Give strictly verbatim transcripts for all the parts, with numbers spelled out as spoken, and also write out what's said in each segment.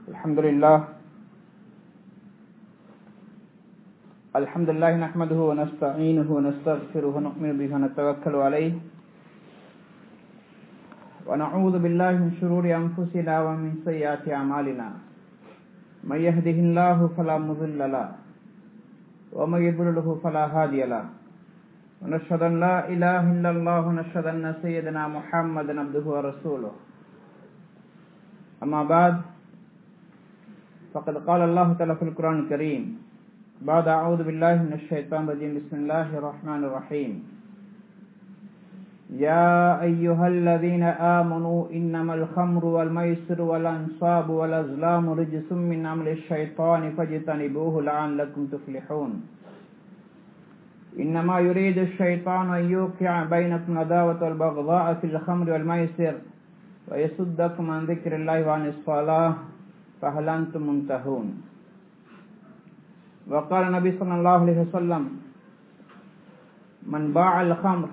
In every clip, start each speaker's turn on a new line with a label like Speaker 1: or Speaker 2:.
Speaker 1: الحمد لله الحمد لله نحمده ونستعينه ونستغفره ونؤمن به ونتوكل عليه ونعوذ بالله من شرور أنفسنا ومن سيئات أعمالنا من يهده الله فلا مضل له ومن يضلل فلا هادي له ونشهد أن لا إله إلا الله ونشهد أن سيدنا محمدا عبده ورسوله أما بعد فقد قال الله تعالى في القرآن الكريم بعد أعوذ بالله من الشيطان الرجيم بسم الله الرحمن الرحيم يا أيها الذين آمنوا إنما الخمر والميسر والأنصاب والأزلام رجس من عمل الشيطان فاجتنبوه لعلكم تفلحون إنما يريد الشيطان أن يوقع بينكم العداوة والبغضاء في الخمر والميسر ويصدكم عن ذكر الله وعن الصلاة فهل أنتم منتهون. وقال النبي صلى الله عليه وسلم من باع الخمر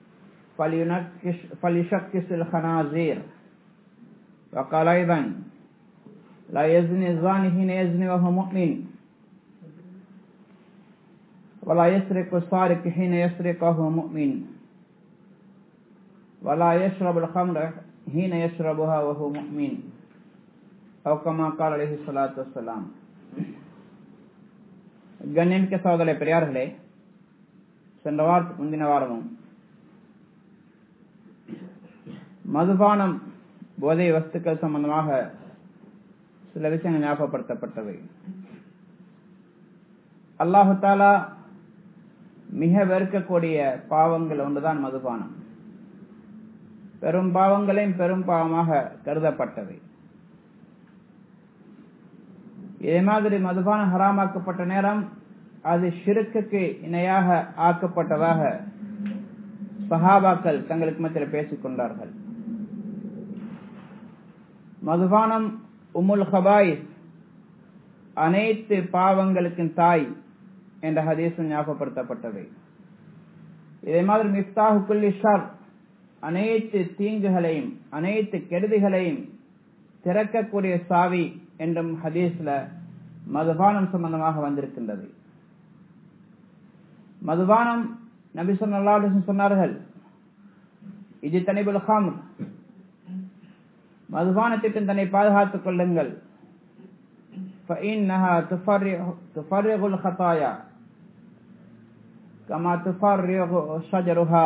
Speaker 1: فليشكس الخنازير. وقال أيضا لا يزني الزاني حين يزني وهو مؤمن ولا يسرق السارق حين يسرق وهو مؤمن ولا يشرب الخمر حين يشربها وهو مؤمن أو كما قال عليه الصلاة والسلام. கண்ணியமிக்க சகோதர பெரியார்களே, சென்ற வாரத்துக்கு முந்தின வாரமும் மதுபானம் போதை வஸ்துக்கள் சம்பந்தமாக சில விஷயங்கள் ஞாபகப்படுத்தப்பட்டவை. அல்லாஹு தாலா மிக வெறுக்கக்கூடிய பாவங்கள் ஒன்றுதான் மதுபானம். பெரும் பாவங்களையும் பெரும் பாவமாக கருதப்பட்டவை. இதே மாதிரி மதுபானம் ஹராமாக்கப்பட்ட நேரம் அது ஷிர்க்குக்கு இணையாக ஆக்கப்பட்டதாக சஹாபாக்கள் தங்களுக்கு மத்தியில் பேசிக் கொண்டார்கள். மதுபானம் உம்முல் ஹபாயிஸ், அனைத்து பாவங்களுக்கு தாய் என்ற ஹதீஸும் ஞாபகப்படுத்தப்பட்டது. இதே மாதிரி மிஃப்தாஹு குல்லி ஷர், அனைத்து தீங்குகளையும் அனைத்து கெடுதிகளையும் திறக்கக்கூடிய சாவி என்றும் ஹதீஸ்ல மதுபானம் சம்பந்தமாக வந்திருக்கின்றது. மதுபானம் நபி ஸல்லல்லாஹு அலைஹி வஸல்லம் சொன்னார்கள், இஜ்தனிபுல் ஹம்ர், மதுபானத்திற்கு தன்னை பாதுகாத்துக் கொள்ளுங்கள். ஃபஇன்னஹா துஃபர்ரிகுல் ஹதாயா கமா துஃபர்ரிகு ஷஜருஹா.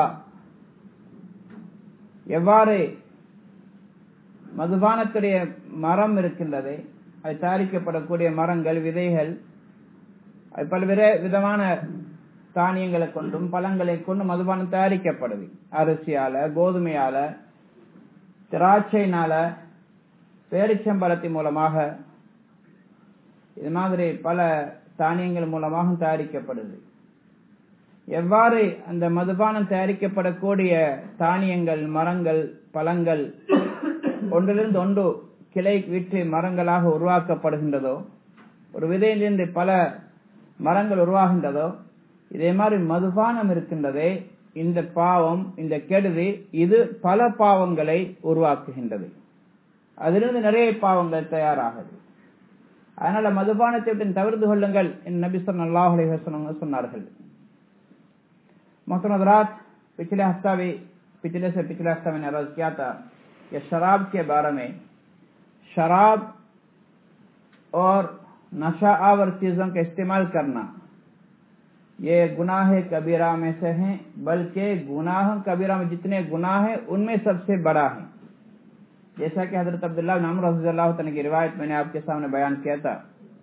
Speaker 1: எவ்வாறு மதுபானத்துடைய மரம் இருக்கின்றது, அது தயாரிக்கப்படக்கூடிய மரங்கள், விதைகள், அது பல்வேறு விதமான தானியங்களை கொண்டும் பழங்களை கொண்டும் மதுபானம் தயாரிக்கப்படுது. அரிசியால, கோதுமையால, திராட்சையினால, பேரிச்சம்பழத்தின் மூலமாக, இது மாதிரி பல தானியங்கள் மூலமாக தயாரிக்கப்படுது. எவ்வாறு அந்த மதுபானம் தயாரிக்கப்படக்கூடிய தானியங்கள், மரங்கள், பழங்கள் ஒன்றிலிருந்து ஒன்று கிளை விட்டு மரங்களாக உருவாக்கப்படுகின்றதோ, ஒரு விதையிலிருந்து பல மரங்கள் உருவாகின்றதோ, இதே மாதிரி மதுபானம் இருக்கின்றதே, இந்த பாவம், இந்த கெடுதி, இது பல பாவங்களை உருவாக்குகின்றது. அதிலிருந்து நிறைய பாவங்கள் தயாராகுது. அதனால மதுபானத்தை விட்டு தவிர்த்து கொள்ளுங்கள் என்று நபி ஸல்லல்லாஹு அலைஹி வஸல்லம் சொன்னார்கள். मोहतरम हज़रात, पिछले हफ्ता भी पिछले से पिछले हफ्ता मैंने अर्ज किया था कि शराब के बारे में, शराब और नशा आवर चीजों का इस्तेमाल करना ये गुनाह कबीरा में से है, बल्कि गुनाह कबीरा में जितने गुनाह है उनमें सबसे बड़ा है. जैसा कि हजरत अब्दुल्लाह बिन अमर रज़ियल्लाहु अन्हु की रिवायत मैंने आपके सामने बयान किया था.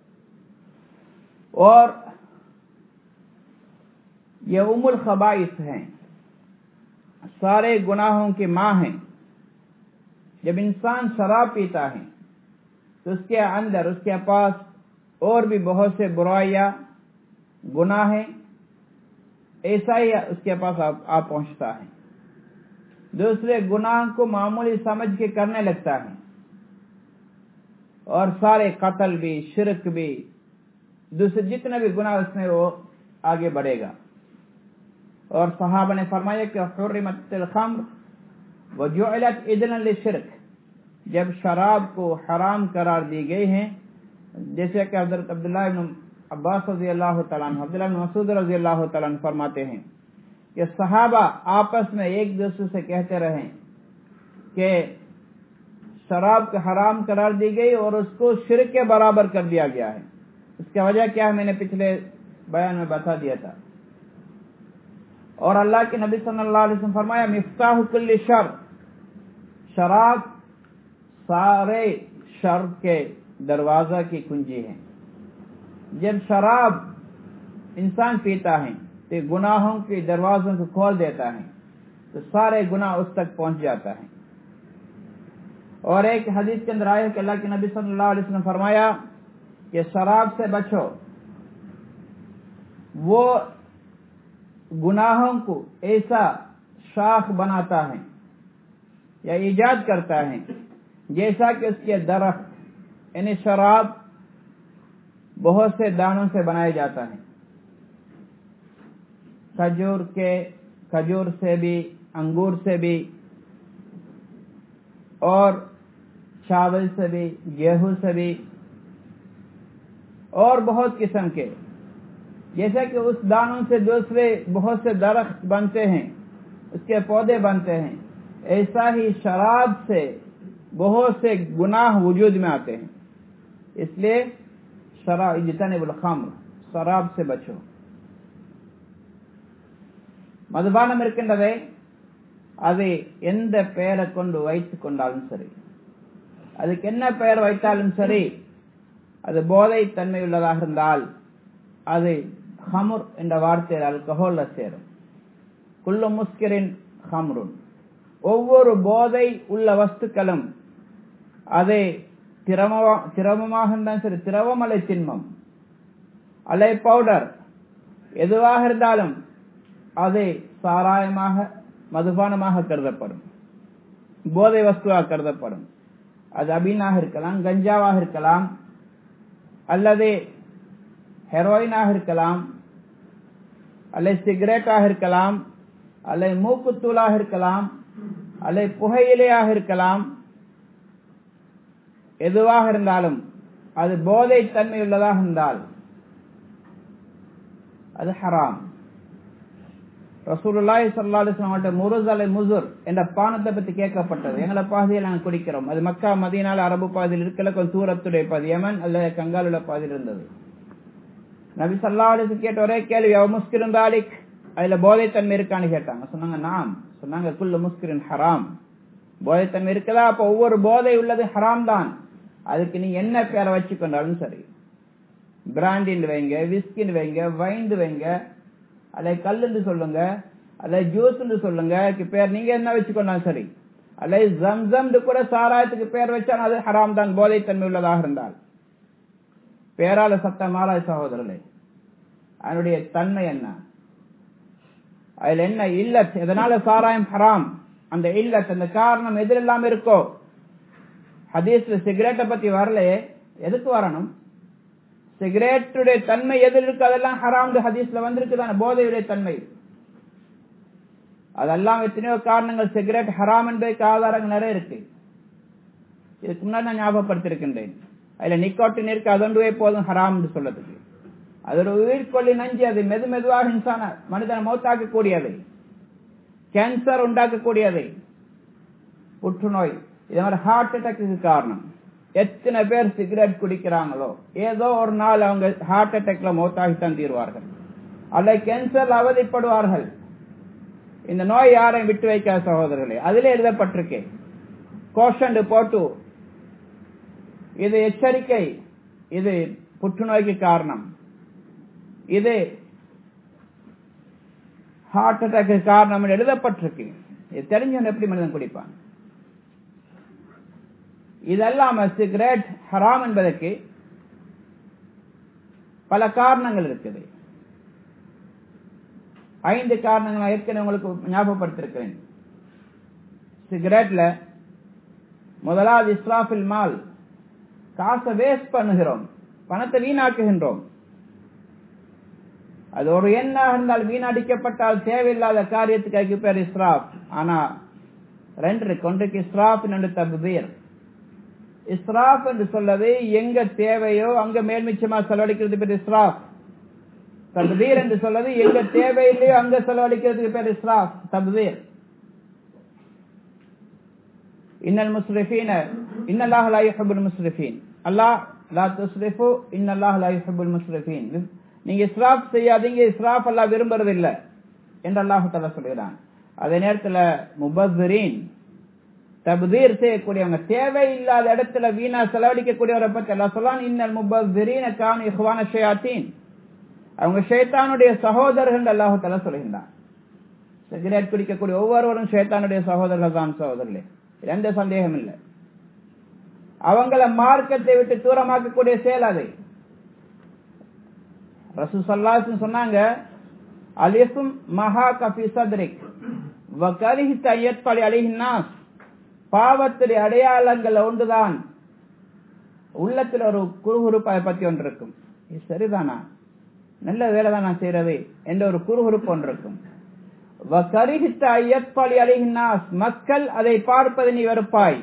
Speaker 1: और ये उमुल खबाइस हैं, सारे गुनाहों की माँ हैं. जब इंसान शराब पीता है तो उसके अंदर, उसके पास और भी बहुत से बुराइयां, गुनाह है, ऐसा ही उसके पास आप, आप पहुंचता है. दूसरे गुनाह को मामूली समझ के करने लगता है और सारे कत्ल भी, शिरक भी, दूसरे जितने भी गुनाह उसमें वो आगे बढ़ेगा. और सहाबा ने फरमाया कि हुर्रिमतिल खम्र व जुइलत इदन लिशिर्क, जब शराब को हराम करार दी गई है, जैसे कि हज़रत अब्दुल्लाह इब्न अब्बास रज़ी अल्लाह तआला अन्हु, अब्दुल्लाह इब्न मसूद रज़ी अल्लाह तआला अन्हु फरमाते हैं कि सहाबा आपस में एक दूसरे से कहते रहे कि शराब को हराम करार दी गई और उसको शिर्क के बराबर कर दिया गया है। इसका वजह क्या है मैंने पिछले बयान में बता दिया था। और अल्लाह के नबी सल्लल्लाहु अलैहि वसल्लम फरमाया, मिफ्ताह कुल्ली शर, शराब सारे शर के दरवाजा की कुंजी है। जब शराब इंसान पीता है तो गुनाहों के दरवाजों को खोल देता है, तो सारे गुनाह उस तक पहुंच जाता है। और एक हदीस के अंदर आया कि अल्लाह के नबी सल्लल्लाहु अलैहि वसल्लम फरमाया कि शराब से बचो, वो गुनाहों को ऐसा शाख बनाता है या ईजाद करता है जैसा कि उसके दरख्त यानी शराब बहुत से दानों से बनाया जाता है। खजूर के खजूर से भी, अंगूर से भी, और चावल से भी, गेहूं से भी, और बहुत किस्म के, जैसे कि उस दानों से दूसरे बहुत से दरख्त बनते हैं, उसके पौधे बनते हैं, ऐसा ही शराब से बहुत से गुनाह वजूद में आते हैं। इसलिए शराब इज्तनिबुल खम्र, शराब से बचो। மதுபானம் இருக்கின்றதே, அதை எந்த பெயரை கொண்டு வைத்துக் கொண்டாலும் சரி, அதுக்கு என்ன பெயர் வைத்தாலும் சரி, அது போதை தன்மை உள்ளதாக இருந்தால் அது ஹமுர் என்ற வார்த்தையில் அல்கஹோல்ல சேரும். குல்லு முஸ்கிரின் ஹம்ருன், ஒவ்வொரு போதை உள்ள வஸ்துக்களும் அதை திரவமாக இருந்தாலும் சரி, திரவம் அல்ல திண்மம் அல்ல பவுடர் எதுவாக இருந்தாலும் அதை சாராயமாக மதுபானமாக கருதப்படும், போதை வஸ்துவாக கருதப்படும். அது அபீனாக இருக்கலாம், கஞ்சாவாக இருக்கலாம், அல்லது ஹெரோயினாக இருக்கலாம், அல்லது சிகரெட்டாக இருக்கலாம், அல்லது மூக்குத்தூளாக இருக்கலாம், அல்லது புகையிலையாக இருக்கலாம். எதுவாக இருந்தாலும் அது போதை தன்மை உள்ளதாக இருந்தால் அது ஹராம். ரசூலுல்லாஹி ஸல்லல்லாஹு அலைஹி வஸல்லம் முருஸ் அலை முஸுர் என்ற பானத்தை பற்றி கேட்கப்பட்டது. எங்களை பகுதியில் நாங்கள் குடிக்கிறோம். அது மக்கா மதீனால அரபு பகுதியில் இருக்கல, கொஞ்சம் தூரத்துடைய பகுதி, யமன் அல்லது கங்கால் உள்ள பகுதியில் இருந்தது. நபி ஸல்லல்லாஹு அலைஹி வஸல்லம் கேட்ட ஒரே கேள்வி, அவ முஸ்கிரின் தாலிக், அதுல போதைத்தன்மை இருக்கான்னு கேட்டாங்க. சொன்னாங்க நாம். சொன்னாங்க குல்லு முஸ்கிரின் ஹராம், போதைத்தன்மை இருக்குதா, அப்ப ஒவ்வொரு போதை உள்ளது ஹராம் தான். அதுக்கு நீ என்ன பேரை வச்சு கொண்டாலும் சரி, பிராண்டின்னு வைங்க, விஸ்கின்னு வைங்க, வைந்து வைங்க, அல்ல கல்லுன்னு சொல்லுங்க, அல்ல ஜூஸ்ன்னு சொல்லுங்க, பேர் நீங்க என்ன வச்சுக்கொண்டாலும் சரி, அல்ல ஜம்சம் கூட சாராயத்துக்கு பேர் வச்சாலும் அது ஹராம் தான், போதைத்தன்மை உள்ளதாக இருந்தால். பேரால சத்தமால சகோதரர்களே, அதனுடைய தன்மை என்ன, அதுல என்ன இல்லத், எதனால சாராயம் ஹராம், அந்த இல்லத் அந்த காரணம் எதிரெல்லாம் இருக்கோ. ஹதீஸ்ல சிகரெட்டை பத்தி வரலையே, எதுக்கு வரணும்? சிகரெட்டுடைய தன்மை எதில் இருக்கு, அதெல்லாம் ஹராம் ஹதீஸ்ல வந்திருக்குதான, போதையுடைய தன்மை. அதெல்லாம் எத்தனையோ காரணங்கள் சிகரெட் ஹராம் என்பதற்கு ஆதாரங்கள் நிறைய இருக்கு. இதுக்கு முன்னாடி நான் ஞாபகப்படுத்திருக்கின்றேன். அதுல நிக்கோட்டின் இருக்கு, அதொன்றுவே போதும் ஹராம் என்று சொல்லதுக்கு. அது ஒரு உயிர்கொல்லி நஞ்சு, அது மெது மெதுவாக இன்சான மனிதனை மௌத்தாக்கக்கூடியது, கேன்சர் உண்டாக்கக்கூடியது, புற்றுநோய், இது மாதிரி ஹார்ட் அட்டாக்கு காரணம். எத்தனை பேர் சிகரெட் குடிக்கிறாங்களோ ஏதோ ஒரு நாள் அவங்க ஹார்ட் அட்டாக்ல மௌத்தாகித்தான் தீர்வார்கள், அல்ல கேன்சர் அவதிப்படுவார்கள். இந்த நோய் யாரையும் விட்டு வைக்காத சகோதரர்களே, அதிலே எழுதப்பட்டிருக்கே கோஷன் போட்டு, இது எச்சரிக்கை, இது புற்றுநோய்க்கு காரணம், இது ஹார்ட் அட்டாக்கு காரணம் எழுதப்பட்டிருக்கு. இது தெரிஞ்சவன் எப்படி மனிதன் குடிப்பான்? இதெல்லாம் சிகரெட் ஹராம் என்பதற்கு பல காரணங்கள் இருக்குது. ஐந்து காரணங்கள் ஏற்கனவே உங்களுக்கு ஞாபகப்படுத்திருக்கிறேன். சிகரெட்ல முதலாவது இஸ்ராஃபில் மால், காசை வேஸ்ட் பண்ணுகிறோம், பணத்தை வீணாக்குகின்றோம். அது ஒரு எண்ணாக இருந்தால் வீணடிக்கப்பட்டால் தேவையில்லாத காரியத்துக்கு பேர் இஸ்ராப். ஆனா ரெண்டு இருக்கு, ஒன்றுக்கு இஸ்ராப், இன்னொன்று தப்தீர். இஸ்ராஃப் என்று சொல்வது எங்க தேவையோ அங்க மேல்மிச்சமா செலவழிக்கிறது பேர் இஸ்ராஃப். தப்தீர் என்று சொல்வது எங்க தேவையில்லையோ அங்க செலவழிக்கிறதுக்கு பேர் இஸ்ராஃப், தப்தீர். இன்னல் முஸ்ரிஃபீன இன்னல்லாஹ லா யுஹிப்புல் முஸ்ரிஃபீன். அல்லாஹ் லா துஸ்ரிஃபு இன்னல்லாஹ லா யுஹிப்புல் முஸ்ரிஃபீன். நீங்க இஸ்ராஃப் செய்யாதீங்க, இஸ்ராஃப் அல்லாஹ் விரும்புறதில்லை என்று அல்லாஹ் தஆலா சொல்கிறான். அதே நேரத்தில் முபஸ்ஸிரீன் தப்தீர் செய்யக்கூடியவங்க, தேவையில்லாத இடத்துல வீணா செலவழிக்கக்கூடியவரை பற்றி அல்லாஹ் சொல்றான். இன்னல் முபஸ்ஸிரீன கானு இஹ்வான ஷயாத்தீன். அவங்க ஷைத்தானுடைய சகோதரர்கள் அல்லாஹ் தஆலா சொல்கிறான். சிகரெட் குடிக்கக்கூடிய ஒவ்வொருவரும் ஷைத்தானுடைய சகோதரர்கள் தான் சகோதரர்களே, எந்த சந்தேகம் இல்லை. அவங்கள மார்க்கத்தை விட்டு தூரமாக்கக்கூடிய செயல் அது. ரசூல் ஸல்லல்லாஹு அலைஹி வஸல்லம் சொன்னாங்க, அலிஃபும் மஹா கஃபி சத்ரிக் வ கரிஹத யத்ஃபலி அலைஹின் நாஸ். பாவத்துடைய அடையாளங்கள் ஒன்றுதான், உள்ளத்தில் ஒரு குறுகுறுப்பை பற்றி ஒன்று இருக்கும். இது சரிதானா, நல்ல வேலை தான் நான் செய்யறது என்ற ஒரு குறுகுறுப்பு ஒன்று இருக்கும். வ கரிஹத யத்ஃபலி அலைஹின் நாஸ், மக்கள் அதை பார்ப்பதை நீ வெறுப்பாய்.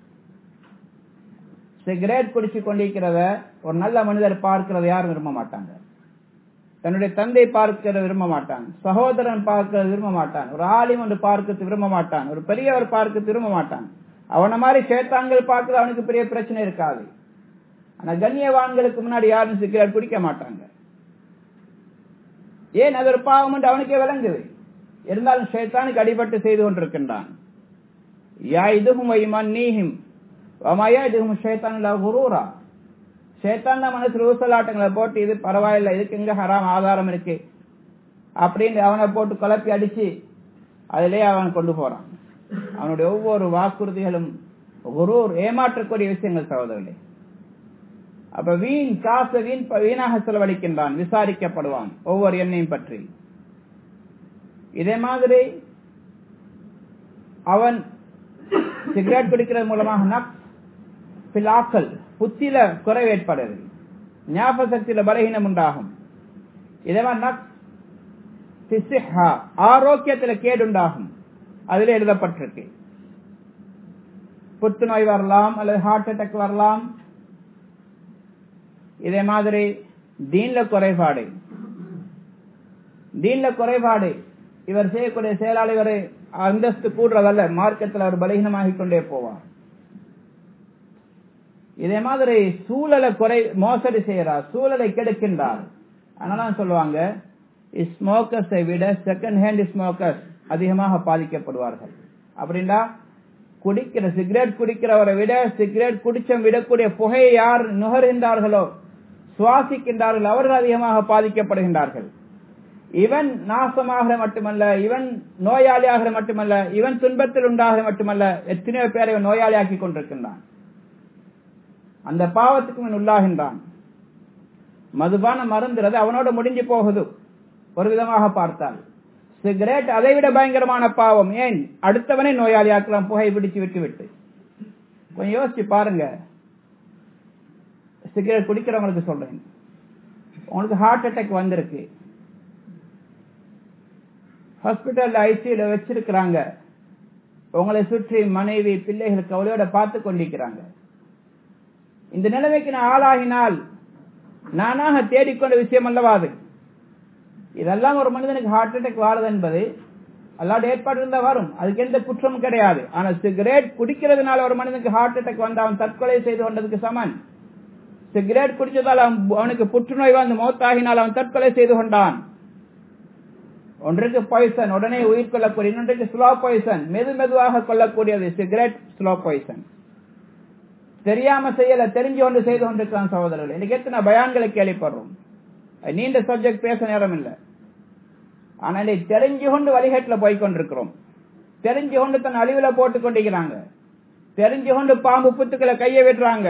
Speaker 1: சிகரெட் குடிச்சு கொண்டிருக்கிறத ஒரு நல்ல மனிதர் பார்க்கிறத யாரும் விரும்ப மாட்டாங்க. தன்னுடைய தந்தை பார்க்க விரும்ப மாட்டான், சகோதரன் பார்க்க விரும்ப மாட்டான், ஒரு ஆலிம் ஒன்று பார்க்க விரும்ப மாட்டான், ஒரு பெரியவர் பார்க்க விரும்ப மாட்டான். அவனை மாதிரி சேத்தான்கள் பார்க்க அவனுக்கு பெரிய பிரச்சனை இருக்காது. ஆனா கண்ணியவான்களுக்கு முன்னாடி யாரும் சிகரெட் குடிக்க மாட்டாங்க. ஏன், அது ஒரு பாவம் என்று அவனுக்கே விளங்குது. இருந்தாலும் ஷைத்தானுக்கு அடிபட்டு செய்து கொண்டிருக்கின்றான். யா இதுகும் வைமன்னீஹிம் வமாயா இதுகும் ஷைத்தான் லஹு குரூரா. ஷைத்தான் தான் மனசுல ஊசலாட்டங்களை போட்டு இது பரவாயில்லை, இதுக்கு எங்க ஹராம் ஆதாரம் இருக்கு அப்படின்னு அவனை போட்டு குழப்பி அடிச்சு அதிலே அவன் கொண்டு போறான். அவனுடைய ஒவ்வொரு வாக்குறுதிகளும் குரூர், ஏமாற்றக்கூடிய விஷயங்கள் சகோதரர்களே. அப்ப வீண் காசு வீண் வீணாக செலவழிக்கின்றான், விசாரிக்கப்படுவான் ஒவ்வொரு எண்ணையும் பற்றி. இதே மாதிரி அவன் சிகரெட் குடிக்கிறது மூலமாக நக்ஸ் பிலாக்கல், புத்தியில குறைவு ஏற்படுது, ஞாபக சக்தியில பலகீனம் உண்டாகும். இதே மாதிரி நக்ஸ் பிசிஹா, ஆரோக்கியத்துல கேடுண்டாகும். அதில் எழுதப்பட்டிருக்கு புற்றுநோய் வரலாம் அல்லது ஹார்ட் அட்டாக் வரலாம். இதே மாதிரி தீன்ல குறைபாடு, தீன்ல குறைபாடு இவர் செய்யக்கூடிய செயலாளி வரை அந்தஸ்து கூடுறதல்ல, மார்க்கத்தில் அவர் பலகீனமாகிக் கொண்டே போவார். இதே மாதிரி சூழலை குறை மோசடி செய்யறார், சூழலை கெடுக்கின்றார். அதனால சொல்லுவாங்க, ஸ்மோக்கர்ஸை விட செகண்ட் ஹேண்ட் ஸ்மோக்கர்ஸ் அதிகமாக பாதிக்கப்படுவார்கள். அப்படின்னா குடிக்கிற சிகரெட் குடிக்கிறவரை விட சிகரெட் குடிச்சம் விடக்கூடிய புகையை யார் நுகர்கின்றார்களோ, சுவாசிக்கின்றார்கள், அவர்கள் அதிகமாக பாதிக்கப்படுகின்றார்கள். இவன் நாசமாக மட்டுமல்ல, இவன் நோயாளியாக மட்டுமல்ல, இவன் துன்பத்தில் உண்டாக மட்டுமல்ல, எத்தனையோ பேரை இவன் நோயாளியாக்கி கொண்டிருக்கின்றான். அந்த பாவத்துக்கு இவன் உள்ளாகின்றான். மதுபான மருந்துறது அவனோட முடிஞ்சு போகுது ஒரு விதமாக பார்த்தால். சிகரெட் அதை விட பயங்கரமான பாவம். ஏன், அடுத்தவனே நோயாளியாக்கலாம் புகை பிடிச்சு விட்டு விட்டு. கொஞ்சம் யோசிச்சு பாருங்க. சிகரெட் குடிக்கிறவங்களுக்கு சொல்றேன், உங்களுக்கு ஹார்ட் அட்டாக் வந்திருக்கு, ஹாஸ்பிட்டல் ஐசியூல வச்சிருக்கிறாங்க, உங்களை சுற்றி மனைவி பிள்ளைகள் கவலையோட பார்த்து கொண்டிருக்கிறாங்க. இந்த நிலைமைக்கு நான் ஆளாகினால் நானாக தேடிக்கொண்ட விஷயம் அல்லவாது. இதெல்லாம் ஒரு மனிதனுக்கு ஹார்ட் அட்டாக் வாருது என்பது அல்லாஹ்வுடைய ஏற்பாடு இருந்தா வரும், அதுக்கு எந்த குற்றமும் கிடையாது. ஆனா சிகரெட் குடிக்கிறதுனால ஒரு மனிதனுக்கு ஹார்ட் அட்டாக் வந்து அவன் தற்கொலை செய்து கொண்டதுக்கு சமன். சிகரெட் குடிச்சதால் அவனுக்கு புற்றுநோய் வந்து மௌத்தாகினால் அவன் தற்கொலை செய்து கொண்டான். ஒன்றுக்கு பாய்சன், உடனே உயிர் கொள்ளக்கூடிய, இன்னொன்றுக்கு ஸ்லோ பாய்சன், மெது மெதுவாக கொள்ளக்கூடியது சிகரெட், ஸ்லோ பாய்சன். தெரியாம செய்யல, தெரிஞ்சு கொண்டு செய்து கொண்டிருக்கிறான் சகோதரர்கள். இன்னைக்கு எத்தனை பயான்களை கேள்விப்படுறோம். நீண்ட சப்ஜெக்ட் பேச நேரம் இல்லை. ஆனா தெரிஞ்சு கொண்டு வழிகாட்டில் போய்கொண்டிருக்கிறோம், தெரிஞ்சு கொண்டு தன் அழிவுல போட்டுக் கொண்டிருக்கிறாங்க, தெரிஞ்சு கொண்டு பாம்பு புத்துக்களை கையை விடுறாங்க.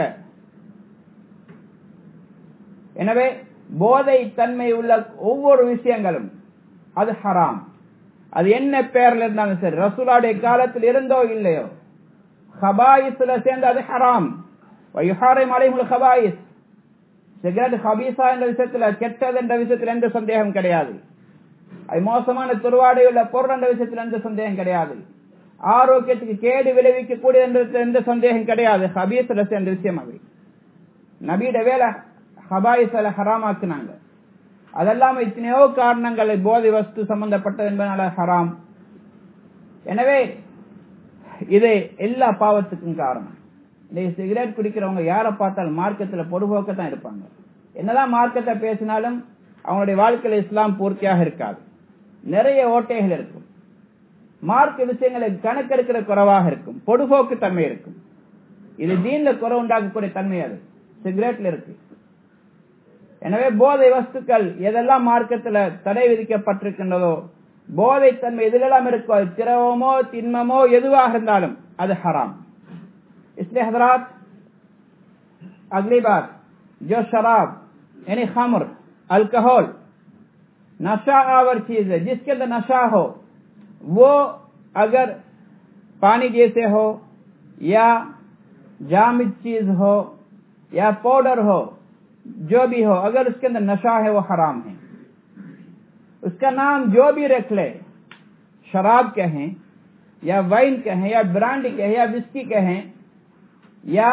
Speaker 1: எனவே போதை தன்மை உள்ள ஒவ்வொரு விஷயங்களும் அது ஹராம். அது என்ன பேர்ல இருந்தாலும் சரி, ரசூலுடைய காலத்தில் இருந்தோ இல்லையோ, ஹபாயிஸ்ல சேர்ந்து அது ஹராம். வயுஹாரிம் அலைஹில் ஹபாயிஸ், சிகரெட் ஹபீஸா என்ற விஷயத்துல, கெட்டது என்ற விஷயத்தில் எந்த சந்தேகம் கிடையாது. அது மோசமான துருவாடையுள்ள பொருள் என்ற விஷயத்தில் எந்த சந்தேகம் கிடையாது. ஆரோக்கியத்துக்கு கேடு விளைவிக்கக்கூடிய எந்த சந்தேகம் கிடையாது. ஹபீஸ் என்ற விஷயம் அவை நபியிட வேலை ஹபாயிஸ்ல ஹராமாக்குனாங்க. அதெல்லாம் எத்தனையோ காரணங்கள் போதை வஸ்து சம்பந்தப்பட்டது என்பதனால ஹராம். எனவே இது எல்லா பாவத்துக்கும் காரணம். இந்த சிகரெட் குடிக்கிறவங்க யாரை பார்த்தாலும் மார்க்கத்தில் பொடுபோக்கத்தான் இருப்பாங்க. என்னதான் மார்க்கத்தை பேசினாலும் அவங்களுடைய வாழ்க்கையில இஸ்லாம் பூர்த்தியாக இருக்காது. நிறைய ஓட்டைகள் இருக்கும். மார்க்க விஷயங்களை கணக்கெடுக்கிற குறைவாக இருக்கும். பொடுபோக்கு தன்மை இருக்கும். இது தீன்ல குறை உண்டாக்கக்கூடிய தன்மை அது சிகரெட்ல இருக்கு. எனவே போதை வஸ்துக்கள் எதெல்லாம் மார்க்கத்தில் தடை விதிக்கப்பட்டிருக்கின்றதோ போதை தன்மை எதிலெல்லாம் இருக்கோ திரவமோ திண்மமோ எதுவாக இருந்தாலும் அது ஹராம். इसलिए हजरात अगली बात जो शराब यानी खम्र अल्कोहल नशा आवर चीज है जिसके अंदर नशा हो वो अगर पानी जैसे हो या जामिद चीज हो या पाउडर हो जो भी हो अगर उसके अंदर नशा है वो हराम है. उसका नाम जो भी रख ले शराब कहें या वाइन कहें या ब्रांडी कहें या विस्की कहें या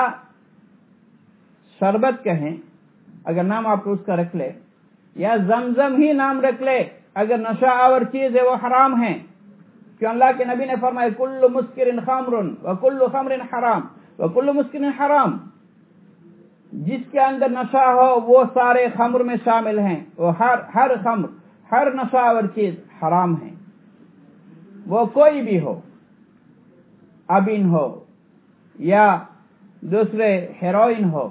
Speaker 1: शरबत कहें अगर नाम आप उसका रख ले या जमजम ही नाम रख ले अगर नशा आवर चीज है वो हराम है. क्यों अल्लाह के नबी ने फरमाया कुल्लु मुस्किरिन खम्रुन व कुल्लु खम्रिन हराम व कुल्लु मुस्किरिन हराम. जिसके अंदर नशा हो वो सारे खम्र में शामिल हैं. वो हर हर खम्र हर नशा आवर चीज हराम है. वो कोई भी हो अबीन हो या दूसरे हेरोइन हो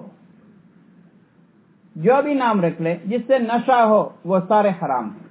Speaker 1: जो भी नाम रख ले जिससे नशा हो वो सारे हराम हैं.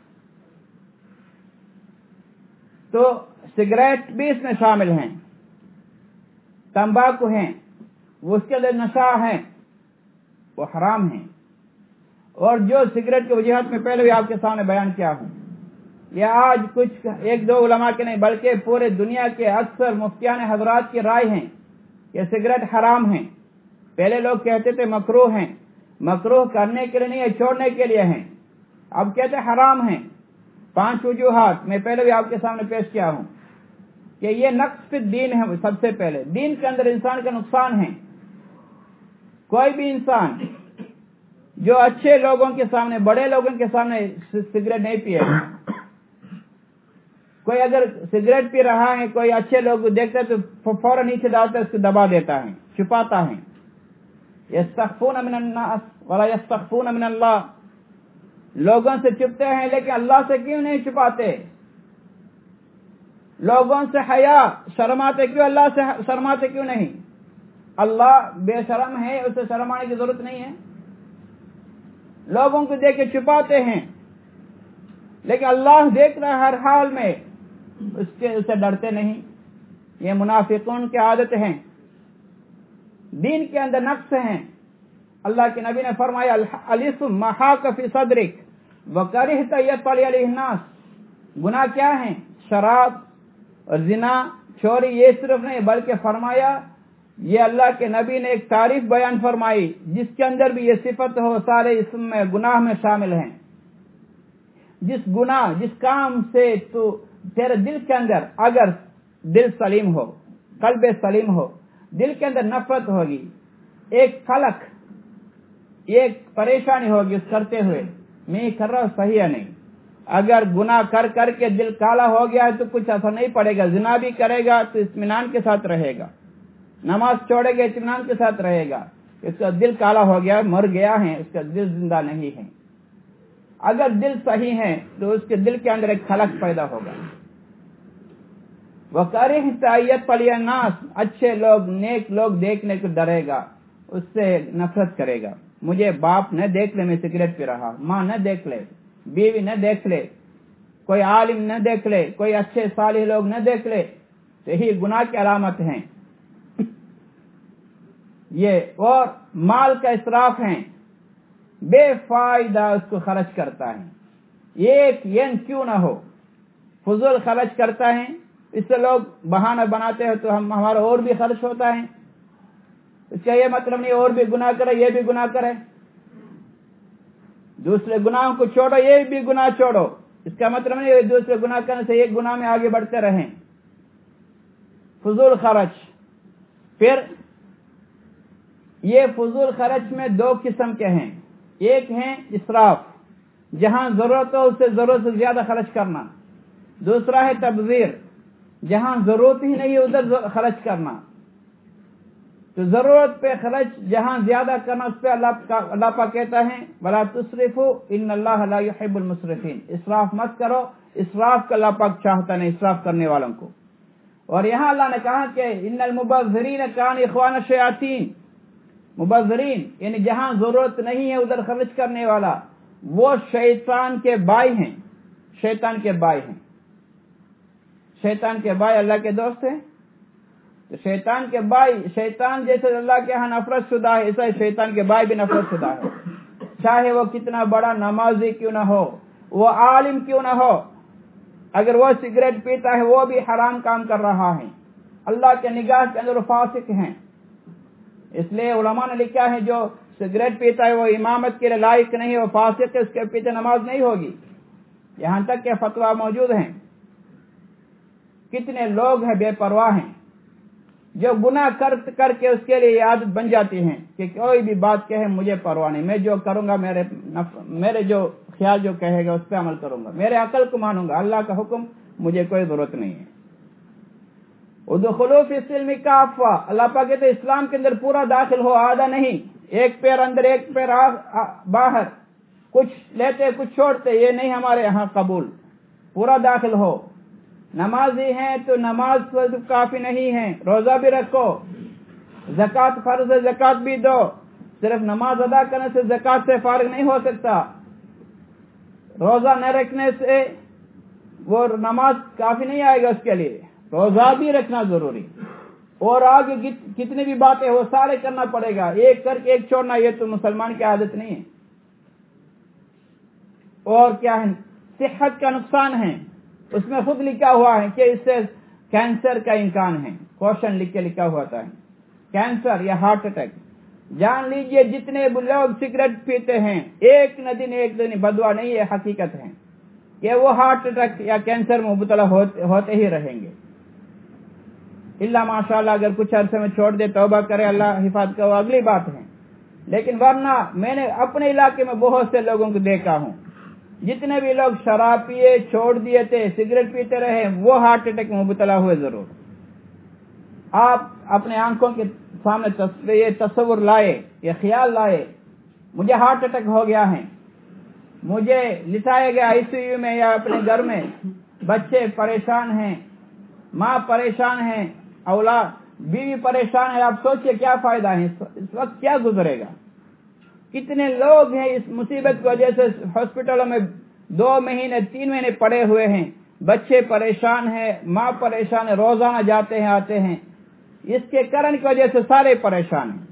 Speaker 1: तो सिगरेट भी इसमें शामिल हैं. तंबाकू हैं उसके अंदर नशा है वो हराम है. और जो सिगरेट की वजूहत में पहले भी आपके सामने बयान किया हूं यह आज कुछ एक दो उलमा के नहीं बल्कि पूरे दुनिया के अक्सर मुफ्तियान हजरात की राय है ये सिगरेट हराम है. पहले लोग कहते थे मकरूह हैं. मकरूह करने के लिए नहीं है छोड़ने के लिए हैं. अब कहते हराम है. पांच वजूहात मैं पहले भी आपके सामने पेश किया हूं कि ये नक्स फिद दीन है. सबसे पहले दीन के अंदर इंसान का नुकसान है. कोई भी इंसान जो अच्छे लोगों के सामने बड़े लोगों के सामने सिगरेट नहीं पिएगा. कोई अगर सिगरेट पी रहा है कोई अच्छे लोग देखते हैं तो फौरन नीचे डालते उसको दबा देता है छुपाता है. यस्तख्फून मिनन्नास वला यस्तख्फून मिनल्लाह. लोगों से छुपते हैं लेकिन अल्लाह से क्यों नहीं छुपाते. लोगों से हया शर्माते क्यों अल्लाह से शर्माते क्यों नहीं. अल्लाह बेशरम है उसे शर्माने की जरूरत नहीं है. लोगों को देख के छुपाते हैं लेकिन अल्लाह देख रहा है हर हाल में उसके उसे डरते नहीं. ये मुनाफिकों की आदत है. दीन के अंदर नक्स हैं. अल्लाह के नबी ने फरमाया अलिस्म महाक फी सदरिक व करिहत यतली अलैहि नास. गुनाह क्या है शराब और जिना चोरी. ये सिर्फ नहीं बल्कि फरमाया ये अल्लाह के नबी ने एक तारीफ बयान फरमाई जिसके अंदर भी ये सिफत हो सारे इसमें गुनाह में शामिल हैं. जिस गुनाह जिस काम से तू तेरे दिल के अंदर अगर दिल सलीम हो कल्ब सलीम हो दिल के अंदर नफरत होगी एक खलक एक परेशानी होगी उस करते हुए मैं कर रहा हूं सही है नहीं. अगर गुनाह कर करके दिल काला हो गया है तो कुछ असर नहीं पड़ेगा. जिना भी करेगा तो इत्मीनान के साथ रहेगा. नमाज छोड़ेगा इत्मीनान के साथ रहेगा. इसका दिल काला हो गया मर गया है इसका दिल जिंदा नहीं है. अगर दिल सही है तो उसके दिल के अंदर एक खलक पैदा होगा. वकरिहत नास. अच्छे लोग नेक लोग देखने को डरेगा उससे नफरत करेगा. मुझे बाप न देख ले मैं सिगरेट पी रहा. माँ न देख ले बीवी न देख ले कोई आलिम न देख ले कोई अच्छे सालिह लोग न देख ले. यही गुनाह की अलामत है ये. और माल का इसराफ है बेफायदा उसको खर्च करता है. एक येन क्यों ना हो फजूल खर्च करता है. इससे लोग बहाना बनाते हैं तो हम हमारा और भी खर्च होता है. इसका ये मतलब नहीं और भी गुनाह करे ये भी गुनाह करे. दूसरे गुनाहों को छोड़ो ये भी गुनाह छोड़ो. इसका मतलब नहीं दूसरे गुनाह करने से एक गुनाह में आगे बढ़ते रहें. फजूल खर्च। फिर ये फजूल खर्च में दो किस्म के हैं, एक है इसराफ, जहां जरूरत हो उससे जरूरत से ज्यादा खर्च करना, दूसरा है तबजीर, जहां जरूरत ही नहीं है उधर खर्च करना। तो जरूरत पे खर्च जहां ज्यादा करना उस पे अल्लाह अल्लाह पाक कहता है वला तुसरिफू इन्नल्लाह ला युहिब्बुल मुसरिफीन, इसराफ मत करो, इसराफ का अल्लाह पाक चाहता नहीं इसराफ करने वालों को। और यहाँ अल्लाह ने कहा कि इन्नल मुबज़्ज़िरीन कान इख्वान शयातीन, मुबज़्ज़िरीन यानी जहां जरूरत नहीं है उधर खर्च करने वाला वो शैतान के भाई हैं, शैतान के भाई हैं। शैतान के भाई अल्लाह के दोस्त हैं, तो शैतान के भाई, शैतान जैसे अल्लाह के यहाँ नफरत शुदा है ऐसा ही शैतान के भाई भी नफरत शुदा है, चाहे वो कितना बड़ा नमाजी क्यों ना हो, वो आलिम क्यों ना हो। अगर वो सिगरेट पीता है वो भी हराम काम कर रहा है, अल्लाह के निगाह के अंदर फासिक हैं। इसलिए उलमा ने लिखा है जो सिगरेट पीता है वो इमामत के लिए लायक नहीं है, वो फासिक है, उसके पीछे नमाज नहीं होगी। यहां तक के फतवा मौजूद हैं। कितने लोग हैं बेपरवाह हैं जो गुनाह कर करके उसके लिए आदत बन जाती है कि कोई भी बात कहे मुझे परवाह नहीं, मैं जो करूंगा मेरे मेरे जो ख्याल जो कहेगा उस पर अमल करूंगा, मेरे अकल को मानूंगा, अल्लाह का हुक्म मुझे कोई जरूरत नहीं है। उदखुलू फिस्सिल्म काफ़ा, अल्लाह पाक कहते इस्लाम के अंदर पूरा दाखिल हो, आधा नहीं, एक पैर अंदर एक पैर बाहर, कुछ लेते कुछ छोड़ते, ये नहीं हमारे यहाँ कबूल, पूरा दाखिल हो। नमाजी हैं तो नमाज काफी नहीं है, रोजा भी रखो, ज़कात फर्ज है ज़कात भी दो, सिर्फ नमाज अदा करने से ज़कात से फारिग नहीं हो सकता, रोजा न रखने से वो नमाज काफी नहीं आएगा, उसके लिए रोजा भी रखना जरूरी। और आगे कितनी भी बातें वो सारे करना पड़ेगा, एक करके एक छोड़ना ये तो मुसलमान की आदत नहीं है। और क्या है, सेहत का नुकसान है, उसमें खुद लिखा हुआ है कि इससे कैंसर का इम्कान है, क्वेश्चन लिख के लिखा हुआ था कैंसर या हार्ट अटैक। जान लीजिए जितने लोग सिगरेट पीते हैं एक न दिन एक दिन बदवा नहीं है, हकीकत है कि वो हार्ट अटैक या कैंसर में मुबतला होते, होते ही रहेंगे। इल्ला माशाअल्लाह अगर कुछ अरसे में छोड़ दे, तौबा करे, अल्लाह हिफाजत का, वो अगली बात है। लेकिन वरना मैंने अपने इलाके में बहुत से लोगों को देखा हूं, जितने भी लोग शराब पिए, छोड़ दिए थे, सिगरेट पीते रहे, वो हार्ट अटैक में मुबतला हुए जरूर। आप अपने आंखों के सामने ये तस्वुर लाए, ये ख्याल लाए, मुझे हार्ट अटैक हो गया है, मुझे लिटाया गया आईसीयू में या अपने घर में, बच्चे परेशान हैं, माँ परेशान है, औलाद बीवी परेशान है। आप सोचिए क्या फायदा है, इस वक्त क्या गुजरेगा। कितने लोग हैं इस मुसीबत की वजह से हॉस्पिटलों में दो महीने तीन महीने पड़े हुए हैं, बच्चे परेशान हैं, माँ परेशान है, रोजाना जाते हैं आते हैं, इसके कारण की वजह से सारे परेशान हैं।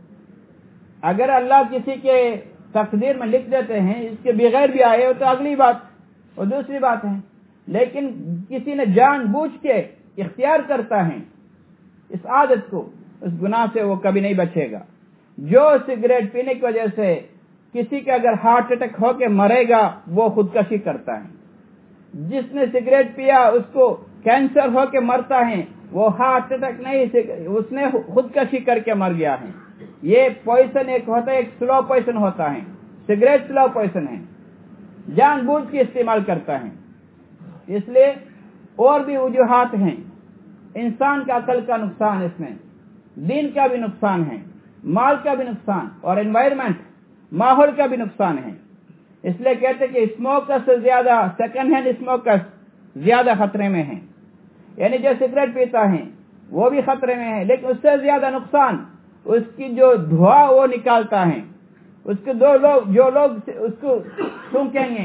Speaker 1: अगर अल्लाह किसी के तकदीर में लिख देते हैं इसके बगैर भी आए हो तो अगली बात और दूसरी बात है, लेकिन किसी ने जानबूझ के इख्तियार करता है इस आदत को, उस गुनाह से वो कभी नहीं बचेगा। जो सिगरेट पीने की वजह से किसी का अगर हार्ट अटैक होके मरेगा वो खुदकशी करता है, जिसने सिगरेट पिया उसको कैंसर होके मरता है, वो हार्ट अटैक नहीं, उसने खुदकशी करके मर गया है। ये पॉइजन एक होता है, एक स्लो पॉइजन होता है, सिगरेट स्लो पॉइजन है, जानबूझ के इस्तेमाल करता है। इसलिए और भी वजूहात हैं, इंसान का अकल का नुकसान, इसमें दीन का भी नुकसान है, माल का भी नुकसान और एनवायरमेंट माहौल का भी नुकसान है। इसलिए कहते हैं कि स्मोकर्स से ज्यादा सेकंड हैंड स्मोकर्स ज्यादा खतरे में हैं, यानी जो सिगरेट पीता है वो भी खतरे में है, लेकिन उससे ज्यादा नुकसान उसकी जो धुआं वो निकालता है, उसके दो लोग जो लोग उसको सूंघेंगे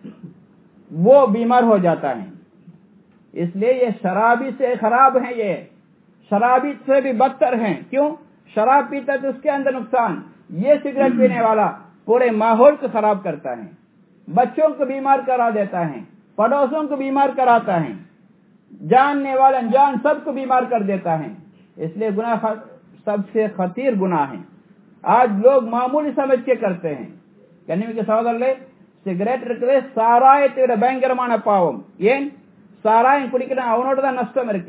Speaker 1: वो बीमार हो जाता है। इसलिए ये शराबी से खराब है, ये शराबी से भी बदतर है। क्यों? शराब पीता है तो उसके अंदर नुकसान, ये सिगरेट पीने वाला पूरे माहौल को खराब करता है, बच्चों को बीमार करा देता है, पड़ोसों को बीमार कराता है, जानने वाले अनजान सबको बीमार कर देता है। इसलिए गुनाह सबसे खतीर गुनाह है। आज लोग मामूली समझ के करते हैं। यानी कि सहोदरले सिगरेट रखले साराय तेरे भयंकरमान पावम, ಏನ್ ಸಾರಾಯ ಕುಡಿಕಿನ ಅವನೋಡದ ನಷ್ಟ ಮೆರಕೆ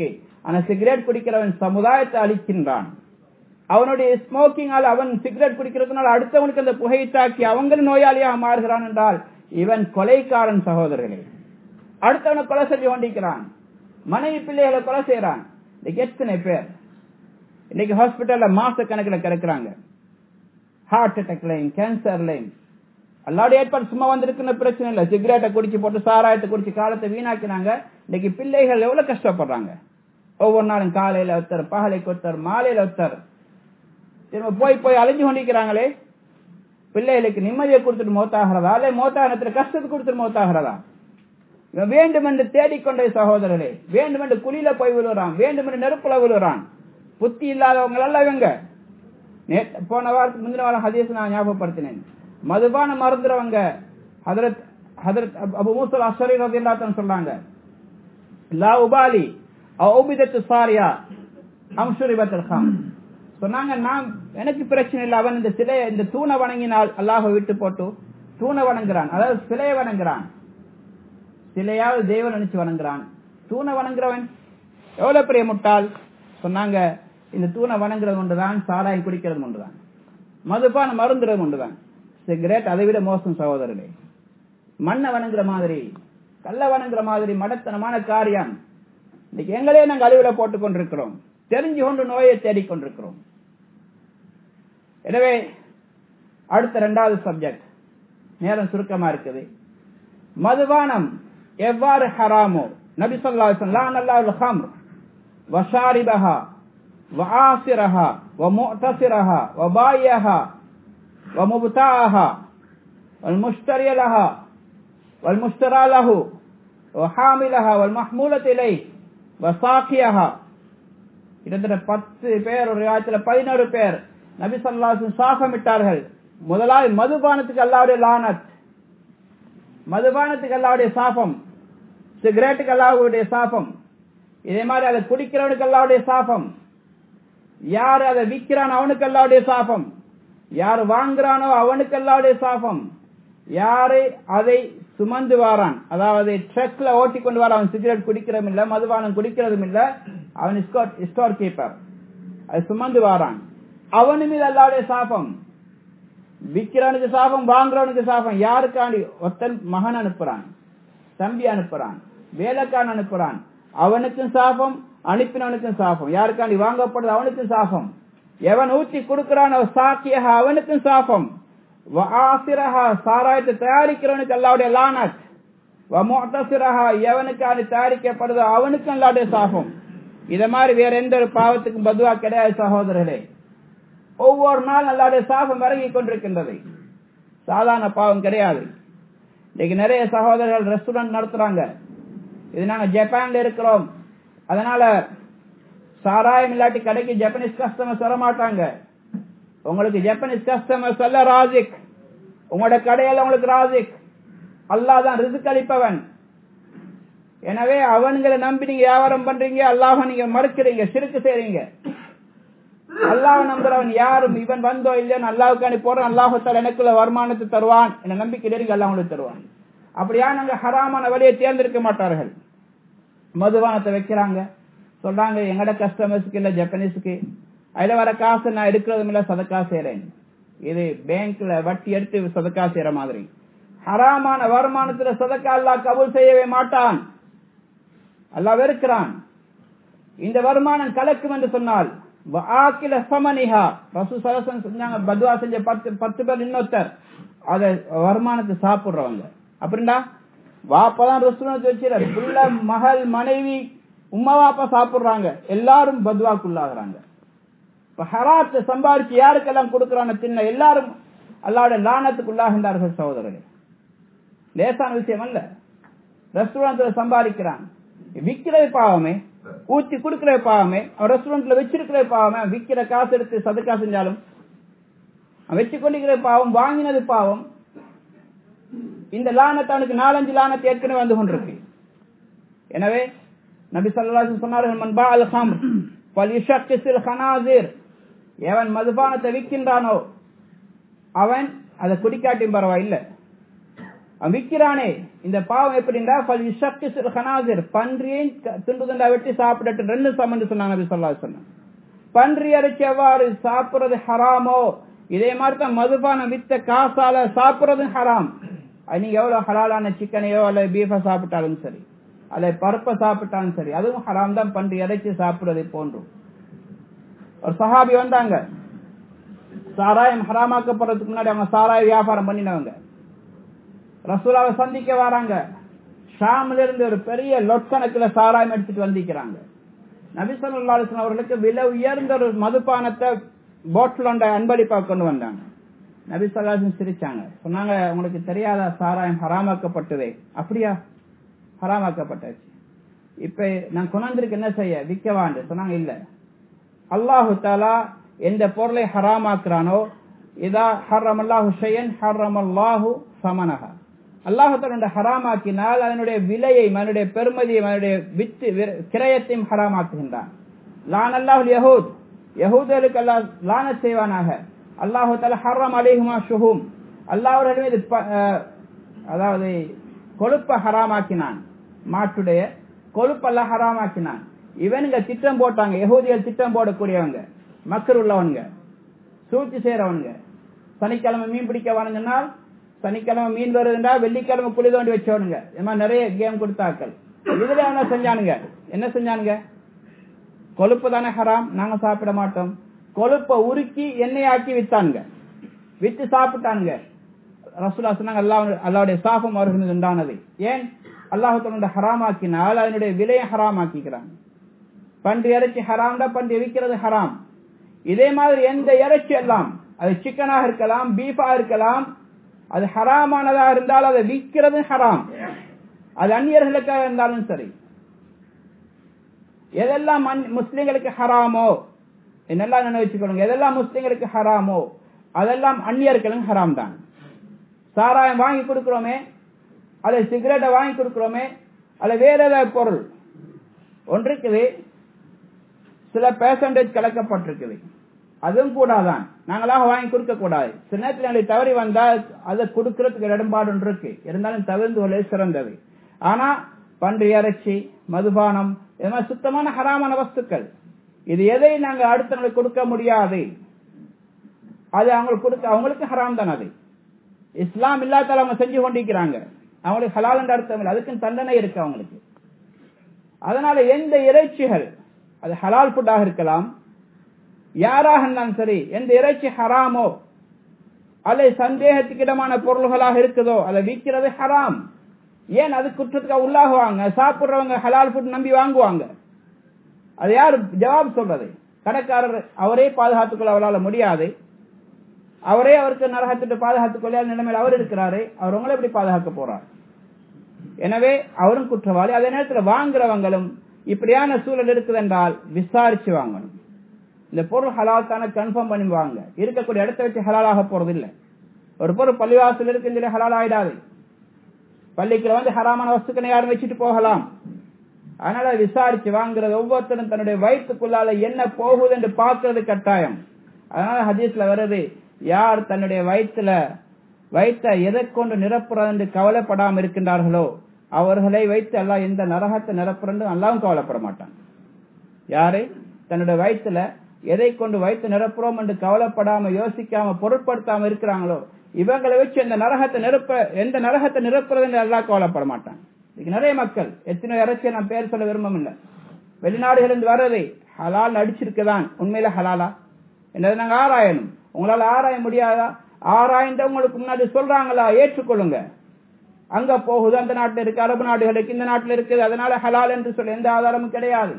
Speaker 1: ஆனா சிகரெட் குடிக்கிறவன் சமுதாயத்தை அழிக்கின்றான். அவனுடைய ஸ்மோக்கிங்கால் அவன் சிகரெட் குடிக்கிறதுனால அடுத்தவனுக்கு அந்த புகையை தாக்கி அவங்களும் நோயாளியாக மாறுகிறான் என்றால் இவன் கொலைக்காரன் சகோதரர்களே. அடுத்தவனை கொலை செஞ்சு கொண்டிருக்கிறான், மனைவி பிள்ளைகளை கொலை செய்யறான். இன்னைக்கு எத்தனை பேர் இன்னைக்கு ஹாஸ்பிட்டல்ல மாச கணக்கில் கிடைக்கிறாங்க, ஹார்ட் அட்டாக்லையும் கேன்சர்லையும். அல்லாவுடைய ஏற்பாடு சும்மா வந்திருக்குன்னு பிரச்சனை இல்லை. சிகரெட்டை குடிச்சு போட்டு சாராயத்தை குடிச்சு காலத்தை வீணாக்கினாங்க. இன்னைக்கு பிள்ளைகள் எவ்வளவு கஷ்டப்படுறாங்க. ஒவ்வொரு நாளும் காலையில ஒருத்தர், பகலைக்கு ஒருத்தர், மாலையில ஒருத்தர், திரும்ப போய் போய் அலைஞ்சு கொண்டிருக்கிறாங்களே. பிள்ளைகளுக்கு நிம்மதியை கொடுத்துட்டு மௌத்தாகிறதா இல்லை மௌத்தாகத்துல கஷ்டத்தை கொடுத்துட்டு மௌத்தாகிறதா? இவன் வேண்டும் என்று தேடிக்கொண்ட சகோதரர்களே, வேண்டும் என்று குழியில போய் விழுறான், வேண்டும் என்று நெருப்புல விழுறான். புத்தி இல்லாதவங்க எல்லாம் இவங்க. போன வாரத்துக்கு முந்தின வாரம் ஹதீஸ் நான் ஞாபகப்படுத்தினேன். மதுபான மருந்துறவங்க ஹதரத் ஹதரத் அபு மூஸா அஷ்அரி ரலியல்லாஹு அன்ஹு சொல்றாங்க, லா உபாலி அவுபிதத்து சாரியா அம்ஷுரிபத்துல் ஹம். சொன்னாங்க, நான் எனக்கு பிரச்சனை இல்லை, அவன் இந்த சிலையை இந்த தூணை வணங்கினால் அல்லாஹை விட்டு போட்டு தூணை வணங்குறான், அதாவது சிலையை வணங்குறான். சிலையாவது தேவன் நினைச்சு வணங்குறான், தூணை வணங்குறவன் எவ்வளவு பெரிய முட்டாள். சொன்னாங்க, இந்த தூணை வணங்குறது ஒன்றுதான், சாராயம் குடிக்கிறது ஒன்றுதான், மதுபான மருந்துறது ஒன்றுதான். சிகரெட் அதை விட மோசம் சகோதரர்களே. மண்ணை வணங்குற மாதிரி, கல்ல வணங்குற மாதிரி மடத்தனமான காரியம். இன்னைக்கு எங்களே நாங்கள் அழிவுல போட்டுக் கொண்டிருக்கிறோம், தெரிஞ்சு கொண்டு நோயை தேடிக்கொண்டிருக்கிறோம். எனவே அடுத்த இரண்டாவது சப்ஜெக்ட், நேரம் சுருக்கமா இருக்குது. மதுபானம் எவ்வாறு ஹராமோ, நபி ஸல்லல்லாஹு அலைஹி வஸல்லம் லஅனல்லாஹுல் ஹம்ர் வஷாரிபஹா வஆசிரஹா வமுஅ்தஸிரஹா வபாயிஹா வமுப்தாஹா வல்முஷ்தரி லஹா வல்முஷ்தரா லஹு வஹாமிலஹா வல்மஹ்மூலத்து இலைஹி வசாகியஹா. கிட்டத்தட்ட பத்து பேர், ஒரு ஆயத்துல பதினோரு பேர் நபி ஸல்லல்லாஹு அலைஹி வஸல்லம் சாபமிட்டார்கள். முதலாவது மதுபானத்துக்கு அல்லாஹ்வுடைய லானத், மதுபானத்துக்கு அல்லாஹ்வுடைய சாபம், சிகரெட்டுக்கு அல்லாஹ்வுடைய சாபம், இதே மாதிரி அதை குடிக்கிறவனுக்கு அல்லாஹ்வுடைய சாபம், யாரு அதை விற்கிறான் அவனுக்கு அல்லாஹ்வுடைய சாபம், யாரு வாங்குறானோ அவனுக்கு அல்லாஹ்வுடைய சாபம், யாரு அதை சுமந்து வாரான், அதாவது ட்ரக்ல ஓட்டி கொண்டு வர, அவன் சிகரெட் குடிக்கிறதும் இல்ல, மதுபானம் குடிக்கிறதும் இல்ல, அவன் ஸ்டோர் கீப்பர், அது சுமந்து வாரான், அவனு மீது அல்லாஹ்வுடைய சாபம். விற்கிறவனுக்கு சாபம், வாங்குறவனுக்கு சாபம். யாருக்காண்டி? ஒருத்தன் மகன் அனுப்புறான், தம்பி அனுப்புறான், வேலைக்காரன் அனுப்புறான், அவனுக்கும் சாபம், அனுப்பினவனுக்கும் சாபம். யாருக்காண்டி வாங்கப்படுது அவனுக்கும் சாபம். எவன் ஊற்றி கொடுக்கிறான் சாக்கியஹா அவனுக்கும் சாபம். வஆசிரஹா சாராயத்தை தயாரிக்கிறவனுக்கு அல்லாஹ்வுடைய லானத். வமுஅ்தஸிரஹா எவனுக்காண்டி தயாரிக்கப்படுதோ அவனுக்கும் அல்லாஹ்வுடைய சாபம். இத மாதிரி வேற எந்த ஒரு பாவத்துக்கும் பதுவா கிடையாது சகோதரர்களே. ஒவ்வொரு நாள் அல்லாஹ்வுடைய சாபம் இறங்கி கொண்டிருக்கின்றது, சாதாரண பாவம் கிடையாது. இன்னைக்கு நிறைய சகோதரர்கள் ரெஸ்டாரண்ட் நடத்துறாங்க. இது நாங்க ஜப்பான்ல இருக்கிறோம், அதனால சாராயம் இல்லாட்டி கடைக்கு ஜப்பனீஸ் கஸ்டமர்ஸ் வர மாட்டாங்க. உங்களுக்கு ஜப்பனீஸ் கஸ்டமர்ஸ் அல்ல ராசிக், உங்களோட கடையில உங்களுக்கு ராசிக் அல்லாஹ் தான் ரிஸ்க் அளிப்பவன். எனவே அவன்களை நம்பி நீங்க வியாபாரம் பண்றீங்க, அல்லாஹ் நீங்க மறுக்கிறீங்க, ஷிர்க் செய்றீங்க. அல்லாஹ் நம்புறவன் யாரும் இவன் வந்தோ இல்லைன்னு அல்லாஹ்வுக்காண்டி போறான், அல்லாஹ் தஆலா எனக்குள்ள வருமானத்தை தருவான் என்ற நம்பிக்கை இருங்க, அல்லாஹ் உங்களுக்கு தருவான். அப்படியா நாங்க ஹராமான வழியை தேர்ந்தெடுக்க மாட்டார்கள். மதுபானத்தை வைக்கிறாங்க, சொல்றாங்க எங்கட கஸ்டமர்ஸுக்கு இல்ல ஜப்பனீஸுக்கு, அதுல வர காசு நான் எடுக்கிறதும் இல்ல, சதக்கா செய்யறேன். இது பேங்க்ல வட்டி எடுத்து சதக்கா செய்யற மாதிரி. ஹராமான வருமானத்துல சதக்கா அல்லாஹ் கபூல் செய்யவே மாட்டான், அல்லாஹ் வெறுக்கிறான். இந்த வருமானம் கலக்கும் என்று சொன்னால் வாக்கில சமனிஹா ரசூல் ஸல்லல்லாஹு அலைஹி வஸல்லம் சொன்னாங்க, பதுவா செஞ்ச பத்து பத்து பேர் இன்னொருத்தர் அத வருமானத்தை சாப்பிடுறவங்க. அப்படின்னா வாப்பதான் ரெஸ்டாரண்ட் வச்சுற புள்ள, மகள், மனைவி, உம்மா வாப்பா சாப்பிடுறாங்க, எல்லாரும் பதுவாக்குள்ளாகிறாங்க. இப்ப ஹராத்தை சம்பாதிச்சு யாருக்கெல்லாம் கொடுக்கறான தின்ன எல்லாரும் அல்லாஹ்வுடைய லானத்துக்குள்ளாகின்றார்கள் சகோதரர்களே. லேசான விஷயம் அல்ல. ரெஸ்டாரண்ட்ல சம்பாதிக்கிறான், விற்கிறது பாவமே, ஊத்தி கொடுக்கிற பாவமே, அவன் ரெஸ்டாரண்ட்ல வச்சிருக்கிற பாவமே, விற்கிற காசு எடுத்து சதக்கா செஞ்சாலும் வச்சு கொண்டிருக்கிற பாவம், வாங்கினது பாவம். இந்த லானத்தை அவனுக்கு நாலஞ்சு லானத்தை ஏற்கனவே வந்து கொண்டிருக்கு. எனவே நபி ஸல்லல்லாஹு அலைஹி வஸல்லம் சொன்னார்கள், மன் பாஅல் ஹம்ர் ஃபல்யுஷக்கிஸில் ஹனாஸிர், எவன் மதுபானத்தை விற்கின்றானோ அவன் அதை குடிக்காட்டியும் பரவாயில்லை, விக்கிறானே இந்த பாவம் எப்படின்னா பன்றியை துண்டு துண்டா வெட்டி சாப்பிடட்டு ரெண்டு சமன் சொன்னாங்க நபி ஸல்லல்லாஹு அலைஹி வஸல்லம். பன்றி இறைச்சி எவ்வாறு சாப்பிடுறது ஹராமோ இதே மாதிரி தான் மதுபானம் வித்த காசால சாப்பிடுறது ஹராம். நீங்க எவ்வளவு ஹலாலான சிக்கனையோ அல்லது பீஃப சாப்பிட்டாலும் சரி அல்லது பருப்பை சாப்பிட்டாலும் சரி அதுவும் ஹராம் தான். பன்றி இறைச்சி சாப்பிடுறது போன்றும். ஒரு சஹாபி வந்தாங்க, சாராயம் ஹராமாக்கப்படுறதுக்கு முன்னாடி அவங்க சாராய வியாபாரம் பண்ணினவங்க. ரசூலாவை சந்திக்க வராங்க. ஷாம்ல இருந்து ஒரு பெரிய லொட்கணக்கில் சாராயம் எடுத்துட்டு வந்திருக்கிறாங்க. நபி ஸல்லல்லாஹு அலைஹி வஸல்லம் அவர்களுக்கு விலை உயர்ந்த ஒரு மதுபானத்தை போட்டில் ஒன்றை அன்பளிப்பா கொண்டு வந்தாங்க. நபி ஸல்லல்லாஹு அலைஹி வஸல்லம் சிரிச்சாங்க. சொன்னாங்க, உங்களுக்கு தெரியாத சாராயம் ஹராமாக்கப்பட்டதே. அப்படியா? ஹராமாக்கப்பட்டாச்சு. இப்ப நான் கொண்டாந்திருக்கு என்ன செய்ய, விற்கவாண்டு சொன்னாங்க. இல்ல, அல்லாஹு தஆலா எந்த பொருளை ஹராமாக்குறானோ இதா ஹர்ரமல்லாஹு ஷையன் ஹர்ரமல்லாஹு ஸமனஹா. அல்லாஹு தஆலா ஹராமாக்கினால் அதனுடைய விலையை, அதனுடைய பெருமதியை, அதனுடைய வித்து கிரயத்தையும் ஹராமாக்குகின்றான். லானல்லாஹுல் யஹூத், யஹூதர்களுக்கு அல்லாஹ் லானத் செய்வானாக. அல்லாஹு தஆலா ஹர்ரம் அலைஹிமா ஷுஹூம், அல்லாஹ் அவர்கள் மீது அதாவது கொழுப்பை ஹராமாக்கினான். மாட்டுடைய கொழுப்பு அல்லாஹ் ஹராமாக்கினான். இவனுங்க திட்டம் போட்டாங்க, யஹூதிகள் திட்டம் போடக்கூடியவங்க, மக்கள் உள்ளவங்க, சூழ்ச்சி செய்யறவங்க. சனிக்கிழமை மீன் பிடிக்க வானுங்கன்னால் சனிக்கிழமை மீன் வருதுண்டா வெள்ளிக்கிழமை குழி தோண்டி வச்சவனுங்க. இந்த மாதிரி நிறைய கேம் கொடுத்தாக்கள். இதுல என்ன செஞ்சானுங்க, என்ன செஞ்சானுங்க? கொழுப்பு தானே ஹராம், நாங்க சாப்பிட மாட்டோம். கொழுப்பை உருக்கி எண்ணெய் ஆக்கி வித்தானுங்க, வித்து சாப்பிட்டானுங்க. ரசூலுல்லாஹ் சொன்னாங்க, அல்லாஹ் அல்லாஹ்வுடைய சாபம் அவர்களுக்கு உண்டானது. ஏன்? அல்லாஹ் தஆலா ஹராமாக்கினால் அதனுடைய விலையை ஹராமாக்கிக்கிறாங்க. பன்றி இறைச்சி ஹராம் தான், பன்றி விற்கிறது ஹராம். இதே மாதிரி எந்த இறைச்சி எல்லாம், அது சிக்கனாக இருக்கலாம், பீஃபா இருக்கலாம், அது ஹராமானதாக இருந்தால் அதை விற்கிறது ஹராம். அது அந்நியர்களுக்காக இருந்தாலும் சரி. எதெல்லாம் முஸ்லிம்களுக்கு ஹராமோ, என்னெல்லாம் நினைச்சுக்கணும், எதெல்லாம் முஸ்லிம்களுக்கு ஹராமோ அதெல்லாம் அந்நியர்களும் ஹராம் தான். சாராயம் வாங்கி கொடுக்கிறோமே, அல்லது சிகரெட்டை வாங்கி கொடுக்கிறோமே, அல்லது வேற ஏதாவது பொருள் ஒன்றுக்குது, சில பெர்சன்டேஜ் கலக்கப்பட்டிருக்குது, அதுவும் கூடாதான். நாங்களாக வாங்கி கொடுக்க கூடாது. சில நேரத்தில் எங்களுக்கு தவறி வந்தால் அதை கொடுக்கறதுக்கு இடம்பாடு ஒன்று இருக்கு, இருந்தாலும் தவிர்த்து கொள்ள சிறந்தது. ஆனா பன்றி இறைச்சி, மதுபானம், இது மாதிரி சுத்தமான ஹராமான வஸ்துக்கள், இது எதை நாங்க அடுத்தவங்களுக்கு கொடுக்க முடியாது, அது அவங்களுக்கு கொடுக்க அவங்களுக்கு ஹராம் தான். அது இஸ்லாம் இல்லாதால அவங்க செஞ்சு கொண்டிருக்கிறாங்க, அவங்களுக்கு ஹலால் என்ற அர்த்தம் இல்லை, அதுக்கு தண்டனை இருக்கு அவங்களுக்கு. அதனால எந்த இறைச்சிகள் அது ஹலால் ஃபுட்டாக இருக்கலாம், யாராக இருந்தாலும் சரி, எந்த இறைச்சி ஹராமோ அல்லது சந்தேகத்துக்கிடமான பொருள்களாக இருக்குதோ அதை விற்கிறது ஹராம். ஏன்? அது குற்றத்துக்கு உள்ளாகுவாங்க. சாப்பிடுறவங்க ஹலால் ஃபுட் நம்பி வாங்குவாங்க. அது யார் ஜவாப் சொல்றது? கடைக்காரர் அவரே பாதுகாத்துக் கொள்ள அவரால் முடியாது, அவரே அவருக்கு நரகத்திட்டு பாதுகாத்துக் கொள்ள நிலைமையில் அவர் இருக்கிறாரு, அவர் உங்களை எப்படி பாதுகாக்க போறார்? எனவே அவரும் குற்றவாளி. அதே நேரத்தில் வாங்குறவங்களும் இப்படியான சூழல் இருக்குது என்றால் விசாரிச்சு வாங்கணும். இந்த பொருள் ஹலால் தானே கன்ஃபார்ம் பண்ணி வாங்க. இருக்கக்கூடிய இடத்தை வச்சு ஹலாலாக போறது இல்லை. ஒரு பொருள் பள்ளிவாசல் இருக்கு, இந்த ஹலால் ஆயிடாது. பள்ளிக்குள்ள வந்து ஹராமான வஸ்துக்களை யாரும் வச்சுட்டு போகலாம். அதனால விசாரிச்சு வாங்குறது, ஒவ்வொருத்தரும் தன்னுடைய வயிற்றுக்குள்ளால என்ன போகுது என்று பார்க்கறது கட்டாயம். அதனால ஹதீஸ்ல வருது, யார் தன்னுடைய வயிற்றுல வயிற்ற எதை கொண்டு நிரப்புறது என்று கவலைப்படாமல் இருக்கின்றார்களோ அவர்களை வைத்து அல்லாஹ் எந்த நரகத்தை நிரப்புறது அல்லாவும் கவலைப்பட மாட்டான். யாரு தன்னுடைய வயிற்றுல எதை கொண்டு வயிற்று நிரப்புறோம் என்று கவலைப்படாம யோசிக்காம பொருட்படுத்தாம இருக்கிறாங்களோ இவங்களை வச்சு எந்த நரகத்தை நிரப்ப எந்த நரகத்தை நிரப்புறது என்று அல்லாஹ் கவலைப்பட மாட்டான். இன்னைக்கு நிறைய மக்கள், எத்தனை இறைச்சியை நான் பேர் சொல்ல விரும்பம் இல்லை, வெளிநாடுகளிலிருந்து வர்றதை ஹலால் அடிச்சிருக்குதான், உண்மையில ஹலாலா என்னது நாங்க ஆராயணும். உங்களால ஆராய முடியாதா? ஆராய்ந்த உங்களுக்கு முன்னாடி சொல்றாங்களா, ஏற்றுக்கொள்ளுங்க. அங்க போகுது, அந்த நாட்டில் இருக்கு, அரபு நாடுகளுக்கு இந்த நாட்டில் இருக்குது, அதனால ஹலால் என்று சொல்ல எந்த ஆதாரமும் கிடையாது.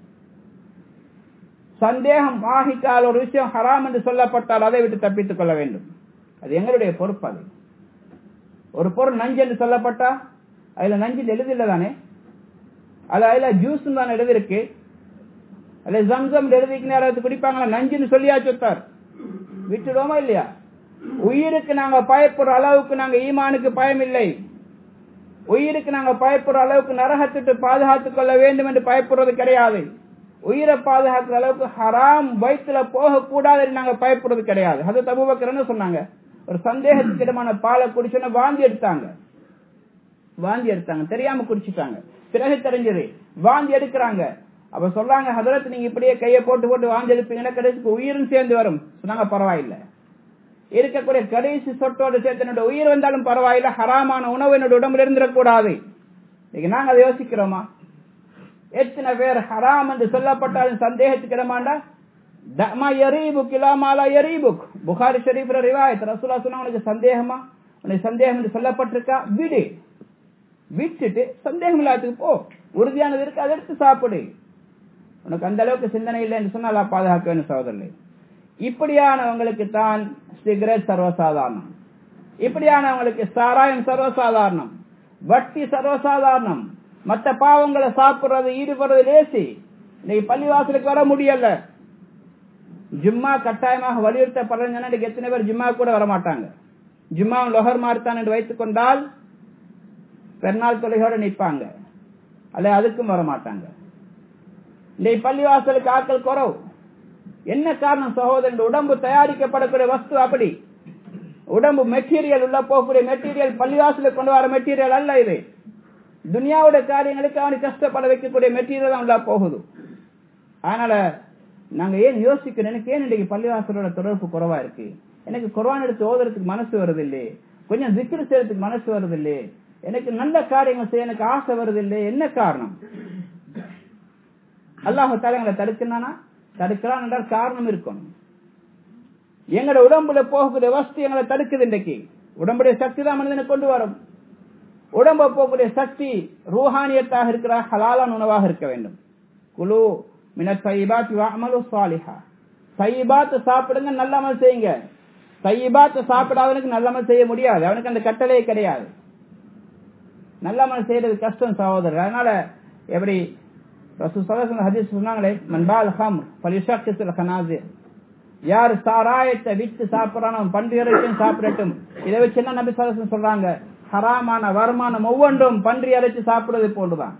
Speaker 1: சந்தேகம் ஆகிட்டால் ஒரு விஷயம் ஹராம் என்று சொல்லப்பட்டால் அதை விட்டு தப்பித்துக் கொள்ள வேண்டும். அது எங்களுடைய பொறுப்பு. அது ஒரு பொருள் நஞ்சு என்று சொல்லப்பட்டா அதுல நஞ்சில் எழுதில்ல தானே, அது அதுல ஜூஸ் தான் எழுதிருக்கு, அதுல ஜம்சம் எழுதிக்கு நேரத்தை குடிப்பாங்களா, நஞ்சுன்னு சொல்லியா சொத்தார், விட்டுடுவோமா இல்லையா? உயிருக்கு நாங்க பயப்படுற அளவுக்கு நாங்க ஈமானுக்கு பயம் இல்லை. உயிருக்கு நாங்க பயப்படுற அளவுக்கு நரகத்திட்டு பாதுகாத்துக் கொள்ள வேண்டும் என்று பயப்படுறது கிடையாது. உயிரை பாதுகாக்கிற அளவுக்கு ஹராம் வயிற்றுல போக கூடாது நாங்க பயப்படுறது கிடையாது. ஹஜ்ரத் அபூபக்கர் என்ன சொன்னாங்க, ஒரு சந்தேகத்துக்கு இடமான பாலை குடிச்சோன்னா வாந்தி எடுத்தாங்க. வாந்தி எடுத்தாங்க, தெரியாம குடிச்சிட்டாங்க. பிறகு தெரிஞ்சது வாந்தி எடுக்கிறாங்க. அப்ப சொல்றாங்க, ஹதரத் நீங்க இப்படியே கையை போட்டு போட்டு வாந்தி எடுப்பீங்கன்னா கடைசிக்கு உயிரும் சேர்ந்து வரும். சொன்னாங்க பரவாயில்லை, இருக்கக்கூடிய கடைசி சொட்டோடு சேர்த்து என்னோட உயிர் வந்தாலும் பரவாயில்லை, ஹராமான உணவு என்னோட உடம்புல இருந்துடக்கூடாது. நாங்க அதை யோசிக்கிறோமா? எத்தனை பேர் ஹராம் என்று சொல்லப்பட்டாலும் சந்தேகத்துக்கு இடமாண்டா புகாரி ஷரீஃப்ல ரிவாயத் ரசூலுல்லாஹ் சொன்னாங்க, உனக்கு சந்தேகமா, உனக்கு சந்தேகம் என்று சொல்லப்பட்டிருக்கா, விடு, விட்டுட்டு சந்தேகம் இல்லாததுக்கு போ, உறுதியானது இருக்கு அதை எடுத்து சாப்பிடு. உனக்கு அந்த அளவுக்கு சிந்தனை இல்லை என்று சொன்னால் அல்லா பாதுகாக்க வேண்டும் சகோதரர்களே. இப்படியானவங்களுக்கு தான் சிகரெட் சர்வசாதாரணம், இப்படியானவங்களுக்கு சாராயம் சர்வசாதாரணம், வட்டி சர்வசாதாரணம், மற்ற பாவங்களை சாப்பிடுறது ஈடுபடுறது லேசி. இன்னைக்கு பள்ளிவாசலுக்கு வர முடியல, ஜும்மா கட்டாயமாக வலியுறுத்தப்படுறதுன்னா எத்தனை பேர் ஜும்மா கூட வரமாட்டாங்க. ஜும்மா லொஹர் மார்த்தான் என்று வைத்துக் கொண்டால் பெருநாள் தொலையோட நிற்பாங்க, அல்ல அதுக்கும் வரமாட்டாங்க. இன்னைக்கு பள்ளிவாசலுக்கு ஆட்கள் குறவு. என்ன காரணம் சகோதரன்? உடம்பு தயாரிக்கப்படக்கூடிய வஸ்து அப்படி, உடம்பு மெட்டீரியல் உள்ள போகக்கூடிய மெட்டீரியல் பள்ளிவாசலுக்கு கொண்டு வர மெட்டீரியல் அல்ல. இது துனியாவுடைய காரியங்களுக்கு அவனுக்கு கஷ்டப்பட வைக்கக்கூடிய மெட்டீரியல் தான் உள்ள போகுது. அதனால நாங்க ஏன் யோசிக்கிறோம், எனக்கு ஏன் இன்னைக்கு பள்ளிவாசலோட தொடர்பு குறைவா இருக்கு, எனக்கு குர்ஆன் எடுத்து ஓதுறதுக்கு மனசு வருது இல்லை, கொஞ்சம் zikr செய்யறதுக்கு மனசு வருது இல்லை, எனக்கு நல்ல காரியங்கள் செய்ய எனக்கு ஆசை வருது இல்லை, என்ன காரணம்? அல்லாஹ் தஆலா எங்களை தடுக்கிறானா? தடுக்கிறான் என்றால் காரணம் இருக்கணும். எங்களோட உடம்புல போகக்கூடிய வஸ்து எங்களை தடுக்குது. இன்றைக்கு உடம்புடைய சக்தி தான் மனிதனை கொண்டு வரும். உடம்பு போகக்கூடிய சக்தி ரூஹானியத்தாக இருக்கிற ஹலாலான உணவாக இருக்க வேண்டும். குலு மினத் தையிபாத் வஅமலு ஸாலிஹா, தையிபாத் சாப்பிடுங்க, நல்ல அமல் செய்யுங்க. தையிபாத் சாப்பிடாதவனுக்கு நல்ல அமல் செய்ய முடியாது, அவனுக்கு அந்த கட்டளையே கிடையாது. நல்ல அமல் செய்யறது கஷ்டம் சகோதரர். அதனால எப்படி ரசூல் ஸல்லல்லாஹு அலைஹி வஸல்லம் ஹதீஸ் சொன்னாங்களே, மன் பால் ஹம்ர் ஃபலிஷக்கில் கனாஸிர், யார் சாராயத்தை வித்து சாப்பிடறானோ பன்றி இறைச்சியும் சாப்பிடட்டும். இதை வச்சு என்ன நபி ஸல்லல்லாஹு அலைஹி வஸல்லம் சொல்றாங்க, ஹராமான வருமானம் ஒவ்வொன்றும் பன்றி இறைச்சி சாப்பிடுவது போன்றுதான்.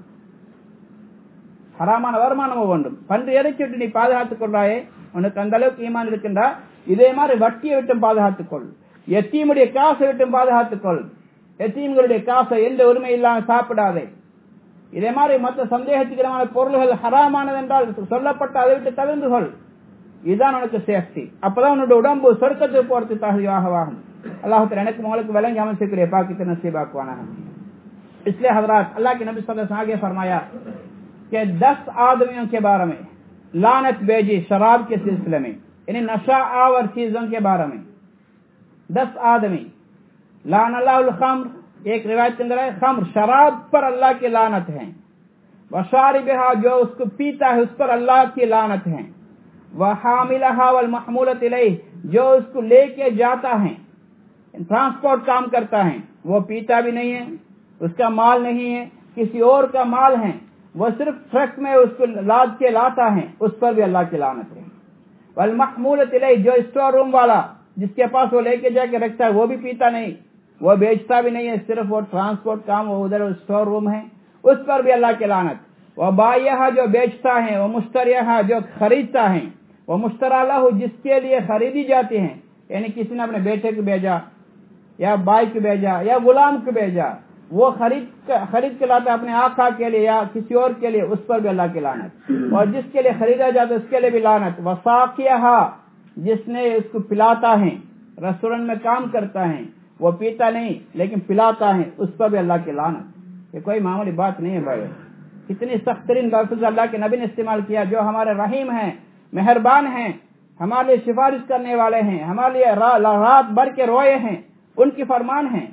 Speaker 1: ஹராமான வருமானம் ஒவ்வொன்றும் பன்றி இறைச்சி விட்டு நீ பாதுகாத்துக் கொள்றாயே, உனக்கு அந்த அளவுக்கு ஈமான் இருக்கின்றா. இதே மாதிரி வட்டியை விட்டும் பாதுகாத்துக் கொள், எத்தீமுடைய காசை விட்டும் பாதுகாத்துக் கொள், எத்தீம்களுடைய காசை எந்த உரிமை இல்லாமல் சாப்பிடாதே. இதே மாதிரி மற்ற சந்தேகத்துக்கிடமான பொருள்கள் ஹராமானது என்றால் சொல்லப்பட்ட அதை விட்டு தவிர்த்து கொள். இதுதான் உனக்கு சேஃப்டி. அப்பதான் உன்னோட உடம்பு சொர்க்கத்துக்கு போறதுக்கு தகுதியாக ஆகும். अल्लाह ताला எனக்கு உங்களுக்கு விளங்கி அமைச்சிக்கிற பாக்கியத்தை नसीबाக்குவானாக. इसलिए हजरात अल्लाह के नबी सल्लल्लाहु अलैहि वसल्लम आगे फरमाया कि दस आदमियों के बारे में लानत भेजी शराब के सिलसिले में, यानी नशा आवर चीजों के बारे में. दस आदमी लान अल्लाहुल खम्र, एक रिवायत के अंदर है खम्र शराब पर अल्लाह की लानत है, वशारिबहा जो उसको पीता है उस पर अल्लाह की लानत है, वहामिलहा वल महमूलत इलैह जो उसको लेके जाता है, ट्रांसपोर्ट काम करता है, वो पीता भी नहीं है, उसका माल नहीं है, किसी और का माल है, वो सिर्फ ट्रक में उसको लाद के लाता है, उस पर भी अल्लाह की लानत है. वल महमूलत इलैह जो स्टोर रूम वाला जिसके पास वो लेके जाके रखता है वो भी पीता नहीं, वो बेचता भी नहीं है, सिर्फ वो ट्रांसपोर्ट काम, वो उधर स्टोर रूम है, उस पर भी अल्लाह की लानत. वो बायहा जो बेचता है, वो मुश्तरिया जो खरीदता है, वो मुश्तरा लहू जिसके लिए खरीदी जाती है, यानी किसी ने अपने बेटे को भेजा या बाई को भेजा या गुलाम को भेजा, वो खरीद खरीद के लाता अपने आका के लिए या किसी और के लिए, उस पर भी अल्लाह की लानत. और जिसके लिए खरीदा जाता है उसके लिए भी लानत. वसाकिया जिसने उसको पिलाता है, रेस्टोरेंट में काम करता है, वो पीता नहीं लेकिन पिलाता है, उस पर भी अल्लाह की लानत. ये कोई मामूली बात नहीं है भाई. कितनी सख्त तरीन लफ्ज़ अल्लाह के नबी ने इस्तेमाल किया, जो हमारे रहीम हैं, मेहरबान हैं, हमारे लिए सिफारिश करने वाले हैं, हमारे लिए रा, रात भर के रोए हैं, उनकी फरमान है.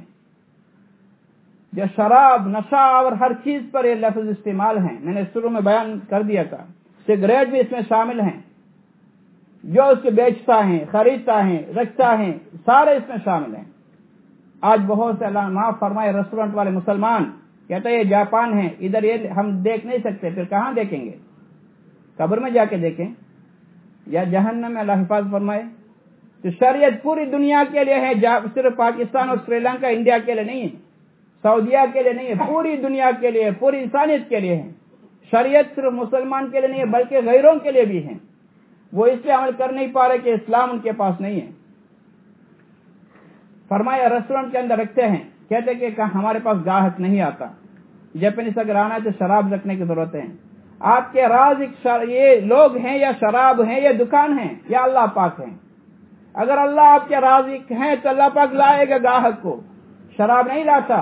Speaker 1: जो शराब नशा और हर चीज पर ये लफ्ज इस्तेमाल हैं, मैंने शुरू में बयान कर दिया था. सिगरेट भी इसमें शामिल हैं, जो उसके बेचता है, खरीदता है, रखता है, सारे इसमें शामिल हैं. आज बहुत से अल्लाह माफ फरमाए रेस्टोरेंट वाले मुसलमान कहते हैं ये जापान है, इधर ये हम देख नहीं सकते, फिर कहाँ देखेंगे? कब्र में जाके देखें या जहन्नम में, अल्लाह हिफाजत फरमाए. तो शरीयत पूरी दुनिया के लिए है, सिर्फ पाकिस्तान और श्रीलंका इंडिया के लिए नहीं है, सऊदिया के लिए नहीं है, पूरी दुनिया के लिए, पूरी इंसानियत के लिए है. शरीयत सिर्फ मुसलमान के लिए नहीं है बल्कि गैरों के लिए भी है. वो इसलिए अमल कर नहीं पा रहे कि इस्लाम उनके पास नहीं है. फरमाया रेस्टोरेंट के अंदर रखते हैं, کہتے کہ ہمارے پاس گاہک نہیں آتا، جاپنیز اگر آنا ہے تو شراب رکھنے کی ضرورت ہے۔ آپ کے رازق یہ لوگ ہیں یا شراب ہیں یا دکان ہیں یا اللہ پاک ہیں؟ اگر اللہ آپ کے رازق ہیں تو اللہ پاک لائے گا گاہک کو، شراب نہیں لاتا،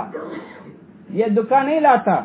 Speaker 1: یہ دکان نہیں لاتا۔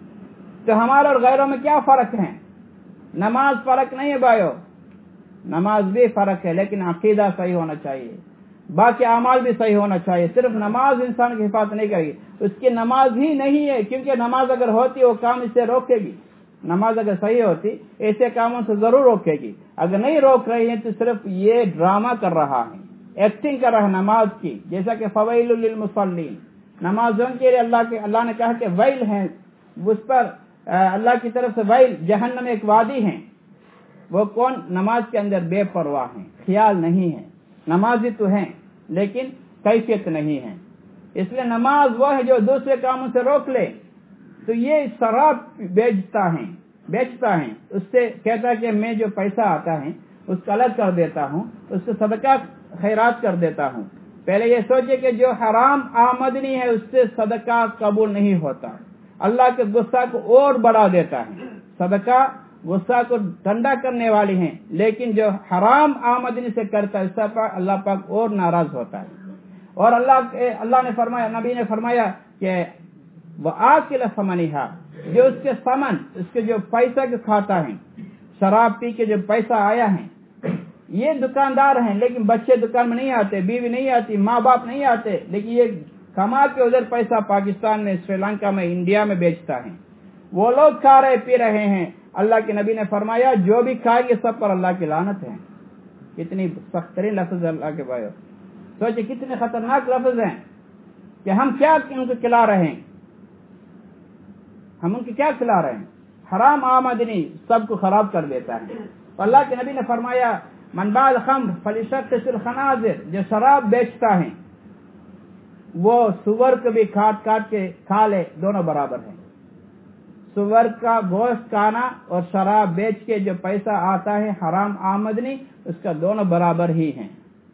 Speaker 1: تو ہمارے اور غیروں میں کیا فرق ہے؟ نماز فرق نہیں ہے بھائیو، نماز بھی فرق ہے، لیکن عقیدہ صحیح ہونا چاہیے، باقی اعمال بھی صحیح ہونا چاہیے۔ صرف نماز انسان کی حفاظت نہیں کرے گی، اس کی نماز ہی نہیں ہے، کیونکہ نماز اگر ہوتی وہ کام اس سے روکے گی۔ نماز اگر صحیح ہوتی ایسے کاموں سے ضرور روکے گی، اگر نہیں روک رہی ہے تو صرف یہ ڈرامہ کر رہا ہے، ایکٹنگ کر رہا ہے نماز کی، جیسا کہ فویل للمصلین، نمازوں کے لیے اللہ کے اللہ نے کہا کہ ویل ہیں، اس پر اللہ کی طرف سے ویل، جہنم ایک وادی ہے۔ وہ کون؟ نماز کے اندر بے پرواہ ہیں، خیال نہیں ہے، نمازی تو ہیں لیکن کیفیت نہیں ہے۔ اس لیے نماز وہ ہے جو دوسرے کاموں سے روک لے۔ تو یہ شراب بیچتا ہے بیچتا ہے اس سے کہتا ہے کہ میں جو پیسہ آتا ہے اس کا الگ کر دیتا ہوں، اس سے صدقہ خیرات کر دیتا ہوں۔ پہلے یہ سوچے کہ جو حرام آمدنی ہے اس سے صدقہ قبول نہیں ہوتا، اللہ کے غصہ کو اور بڑھا دیتا ہے۔ صدقہ غصہ کو ٹھنڈا کرنے والی ہیں، لیکن جو حرام آمدنی سے کرتا ہے اس سے اللہ پاک اور ناراض ہوتا ہے۔ اور اللہ اللہ نے فرمایا، نبی نے فرمایا کہ وَآكِلَ ثَمَنِهَا، جو اس کے ثمن، اس کے جو پیسہ کے کھاتا ہے، شراب پی کے جو پیسہ آیا ہے، یہ دکاندار ہیں لیکن بچے دکان میں نہیں آتے، بیوی نہیں آتی، ماں باپ نہیں آتے، لیکن یہ کما کے ادھر پیسہ پاکستان میں، سری لنکا میں، انڈیا میں بیچتا ہے۔ وہ لوگ کھا رہے پی رہے ہیں۔ اللہ کے نبی نے فرمایا جو بھی کھائے گے سب پر اللہ کی لعنت ہے۔ کتنی سخت ترین لفظ اللہ کے بھائیو، سوچے کتنے خطرناک لفظ ہیں کہ ہم کیا ان کو کھلا رہے ہیں، ہم ان کو کیا کھلا رہے ہیں؟ حرام آمدنی سب کو خراب کر دیتا ہے۔ اللہ کے نبی نے فرمایا من باع الخمر فلیشقص الخنازر، جو شراب بیچتا ہے وہ سور کو بھی کاٹ کاٹ کے کھا لے، دونوں برابر ہیں۔ سور کا گوشت کھانا اور شراب بیچ کے جو پیسہ آتا ہے حرام آمدنی، اس کا دونوں برابر ہی ہیں۔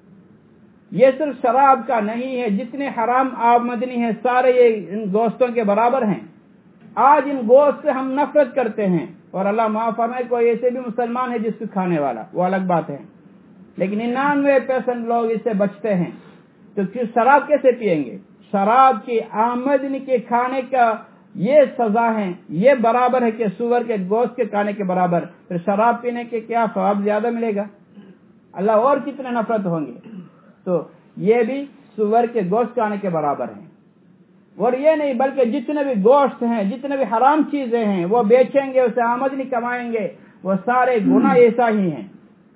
Speaker 1: یہ صرف شراب کا نہیں ہے، جتنے حرام آمدنی ہے سارے یہ ان گوشتوں کے برابر ہیں۔ آج ان گوشت سے ہم نفرت کرتے ہیں، اور اللہ معاف فرمائے کوئی ایسے بھی مسلمان ہے جس کو کھانے والا، وہ الگ بات ہے، لیکن ننانوے پرسنٹ لوگ اس سے بچتے ہیں۔ تو شراب کیسے پیئیں گے؟ شراب کی آمدنی کے کھانے کا یہ سزا ہے، یہ برابر ہے کہ سور کے گوشت کے کھانے کے برابر، پھر شراب پینے کے کیا ثواب زیادہ ملے گا؟ اللہ اور کتنے نفرت ہوں گے۔ تو یہ بھی سور کے گوشت کھانے کے برابر ہیں۔ اور یہ نہیں بلکہ جتنے بھی گوشت ہیں، جتنے بھی حرام چیزیں ہیں وہ بیچیں گے، اسے آمدنی کمائیں گے، وہ سارے گناہ ایسا ہی ہیں۔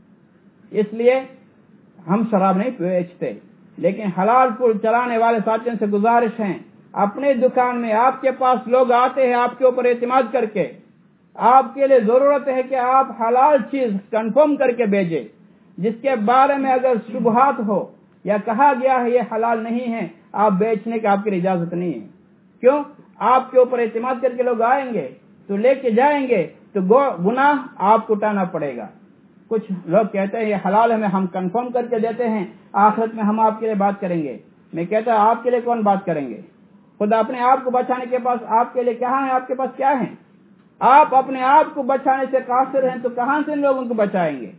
Speaker 1: اس لیے ہم شراب نہیں بیچتے، لیکن حلال پور چلانے والے ساتھیوں سے گزارش ہیں، اپنے دکان میں آپ کے پاس لوگ آتے ہیں آپ کے اوپر اعتماد کر کے، آپ کے لیے ضرورت ہے کہ آپ حلال چیز کنفرم کر کے بھیجیں، جس کے بارے میں اگر شبہات ہو یا کہا گیا ہے یہ حلال نہیں ہے، آپ بیچنے کی آپ کی اجازت نہیں ہے۔ کیوں؟ آپ کے اوپر اعتماد کر کے لوگ آئیں گے تو لے کے جائیں گے تو گناہ آپ کو اٹھانا پڑے گا۔ کچھ لوگ کہتے ہیں یہ حلال ہے، ہم کنفرم کر کے دیتے ہیں، آخرت میں ہم آپ کے لیے بات کریں گے۔ میں کہتا ہوں آپ کے لیے کون بات کریں گے؟ خود اپنے آپ کو بچانے کے پاس آپ کے لیے کہاں ہے؟ آپ کے پاس کیا ہے؟ آپ اپنے آپ کو بچانے سے قاصر ہیں تو کہاں سے لوگ ان کو بچائیں گے؟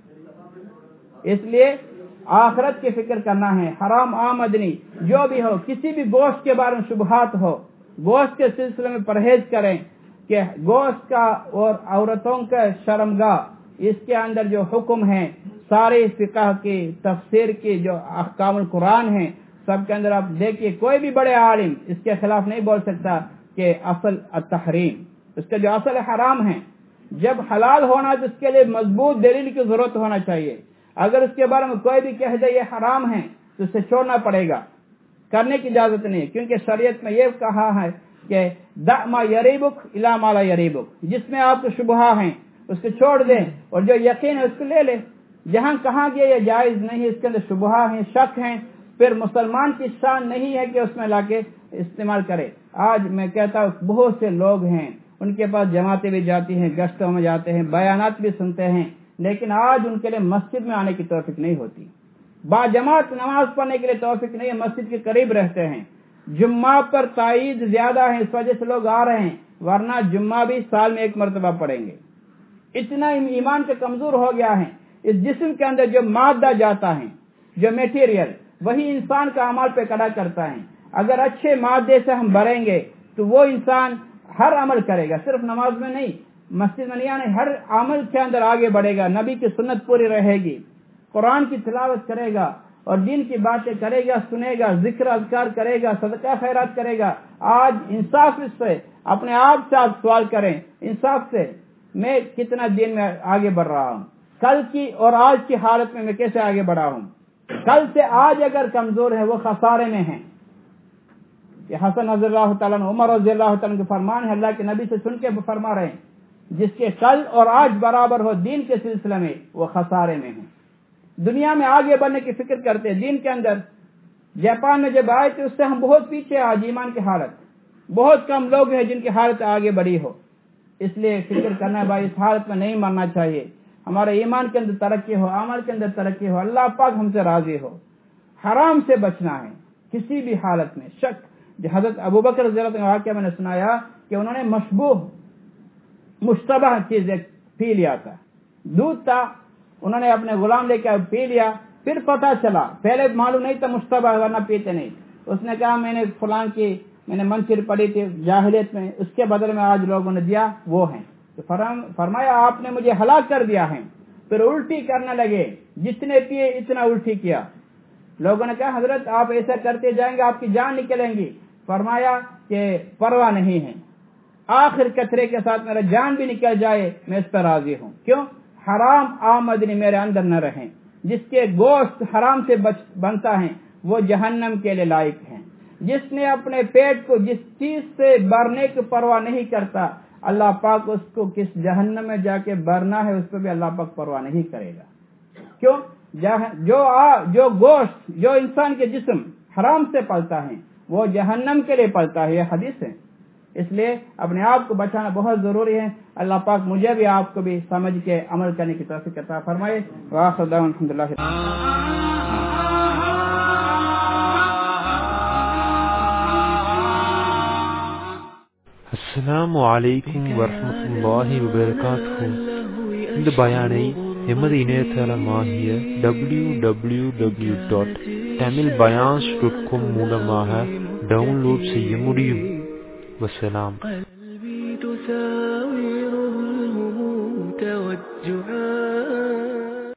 Speaker 1: اس لیے آخرت کی فکر کرنا ہے۔ حرام آمدنی جو بھی ہو، کسی بھی گوشت کے بارے میں شبہات ہو، گوشت کے سلسلے میں پرہیز کریں کہ گوشت کا اور عورتوں کا شرمگاہ، اس کے اندر جو حکم ہیں سارے فقہ کی تفسیر کی جو احکام القرآن ہیں سب کے اندر آپ دیکھیے، کوئی بھی بڑے عالم اس کے خلاف نہیں بول سکتا کہ اصل التحریم، اس کا جو اصل حرام ہے۔ جب حلال ہونا تو اس کے لیے مضبوط دلیل کی ضرورت ہونا چاہیے۔ اگر اس کے بارے میں کوئی بھی کہہ دے یہ حرام ہے تو اسے چھوڑنا پڑے گا، کرنے کی اجازت نہیں، کیونکہ شریعت میں یہ کہا ہے کہ دع ما یریبک الی ما لا یریبک، جس میں آپ کو شبہہ ہیں اس کو چھوڑ دیں اور جو یقین ہے اس کو لے لیں۔ جہاں کہاں گیا یہ جائز نہیں، اس کے اندر شبہہ ہیں، شک ہیں، پھر مسلمان کی شان نہیں ہے کہ اس میں لا کے استعمال کرے۔ آج میں کہتا ہوں بہت سے لوگ ہیں، ان کے پاس جماعتیں بھی جاتی ہیں، گشتوں میں جاتے ہیں، بیانات بھی سنتے ہیں، لیکن آج ان کے لیے مسجد میں آنے کی توفیق نہیں ہوتی، با جماعت نماز پڑھنے کے لیے توفیق نہیں ہے، مسجد کے قریب رہتے ہیں، जुम्मा पर ताईद ज्यादा है, इस वजह से लोग आ रहे हैं, वरना जुम्मा भी साल में एक मरतबा पढ़ेंगे। इतना ईमान का कमजोर हो गया है। इस जिस्म के अंदर जो मादा जाता है, जो मेटीरियल, वही इंसान का अमल पे खड़ा करता है। अगर अच्छे मादे से हम भरेंगे तो वो इंसान हर अमल करेगा, सिर्फ नमाज में नहीं, मस्जिद में नहीं आने, हर अमल के अंदर आगे बढ़ेगा, नबी की सुन्नत पूरी रहेगी, कुरान की तिलावत करेगा और दीन की बातें करेगा, सुनेगा, जिक्र अज़कार करेगा, सदका खैरात करेगा। आज इंसाफ से अपने आप से आप सवाल करें, इंसाफ से मैं कितना दिन में आगे बढ़ रहा हूँ, कल की और आज की हालत में मैं कैसे आगे बढ़ा हूँ। कल से आज अगर कमजोर है वो खसारे में है। ये हसन रज़ियल्लाहु ताला अन्हु, उमर रज़ियल्लाहु ताला अन्हु के फरमान है, अल्लाह के नबी से सुन के फरमा रहे हैं, जिसके कल और आज बराबर हो दीन के सिलसिले में, वो खसारे में है। दुनिया में आगे बढ़ने की फिक्र करते हैं, दीन के अंदर जापान में जब आए थे उससे हम बहुत पीछे। आज ईमान की हालत, बहुत कम लोग हैं जिनकी हालत आगे बढ़ी हो। इसलिए फिक्र करना है भाई, इस हालत में नहीं मरना चाहिए। हमारे ईमान के अंदर तरक्की हो, अमल के अंदर तरक्की हो, अल्लाह पाक हमसे राजी हो। हराम से बचना है किसी भी हालत में। शक जो हजरत अबू बकर रज़ियल्लाहु अन्हु वाक़या मैंने सुनाया कि उन्होंने मशबूह मुश्तबह चीज पी लिया था, दूध था, उन्होंने अपने गुलाम लेकर पी लिया, फिर पता चला, पहले मालूम नहीं था मुश्तबह वरना पीते नहीं। उसने कहा मैंने फलां की मैंने मंसिर पड़ी थी जाहिलियत में, उसके बदले में आज लोगों ने दिया, वो है। तो फरमाया आपने मुझे हलाक कर दिया है। फिर उल्टी करने लगे, जितने पिए इतना उल्टी किया। लोगों ने कहा हजरत आप ऐसा करते जाएंगे आपकी जान निकलेंगी। फरमाया कि परवाह नहीं है, आखिर कतरे के साथ मेरा जान भी निकल जाए मैं इस पर राजी हूँ। क्यों? हराम आमदनी मेरे अंदर न रहे। जिसके गोश्त हराम से बच बनता है वो जहन्नम के लिए लायक है। जिसने अपने पेट को जिस चीज से भरने की परवाह नहीं करता, अल्लाह पाक उसको किस जहन्नम में जाके भरना है उस पर भी अल्लाह पाक परवाह नहीं करेगा। क्यों? जो आ, जो गोश्त जो इंसान के जिस्म हराम से पलता है वो जहन्नम के लिए पलता है, यह हदीस है। इसलिए अपने आप को बचाना बहुत जरूरी है। अल्लाह पाक मुझे भी आपको भी समझ के अमल करने की तौफीक अता फरमाए। वाखिर दाअवाना अल्हम्दुलिल्लाह।
Speaker 2: அஸ்ஸலாமு அலைக்கும் வரஹ்மத்துல்லாஹி வபரகாத்துஹு. இந்த பயானை எமது இணையதளமாகிய W W W dot Tamil bayans dot com மூலமாக டவுன்லோட் செய்ய முடியும். வஸ்ஸலாம்.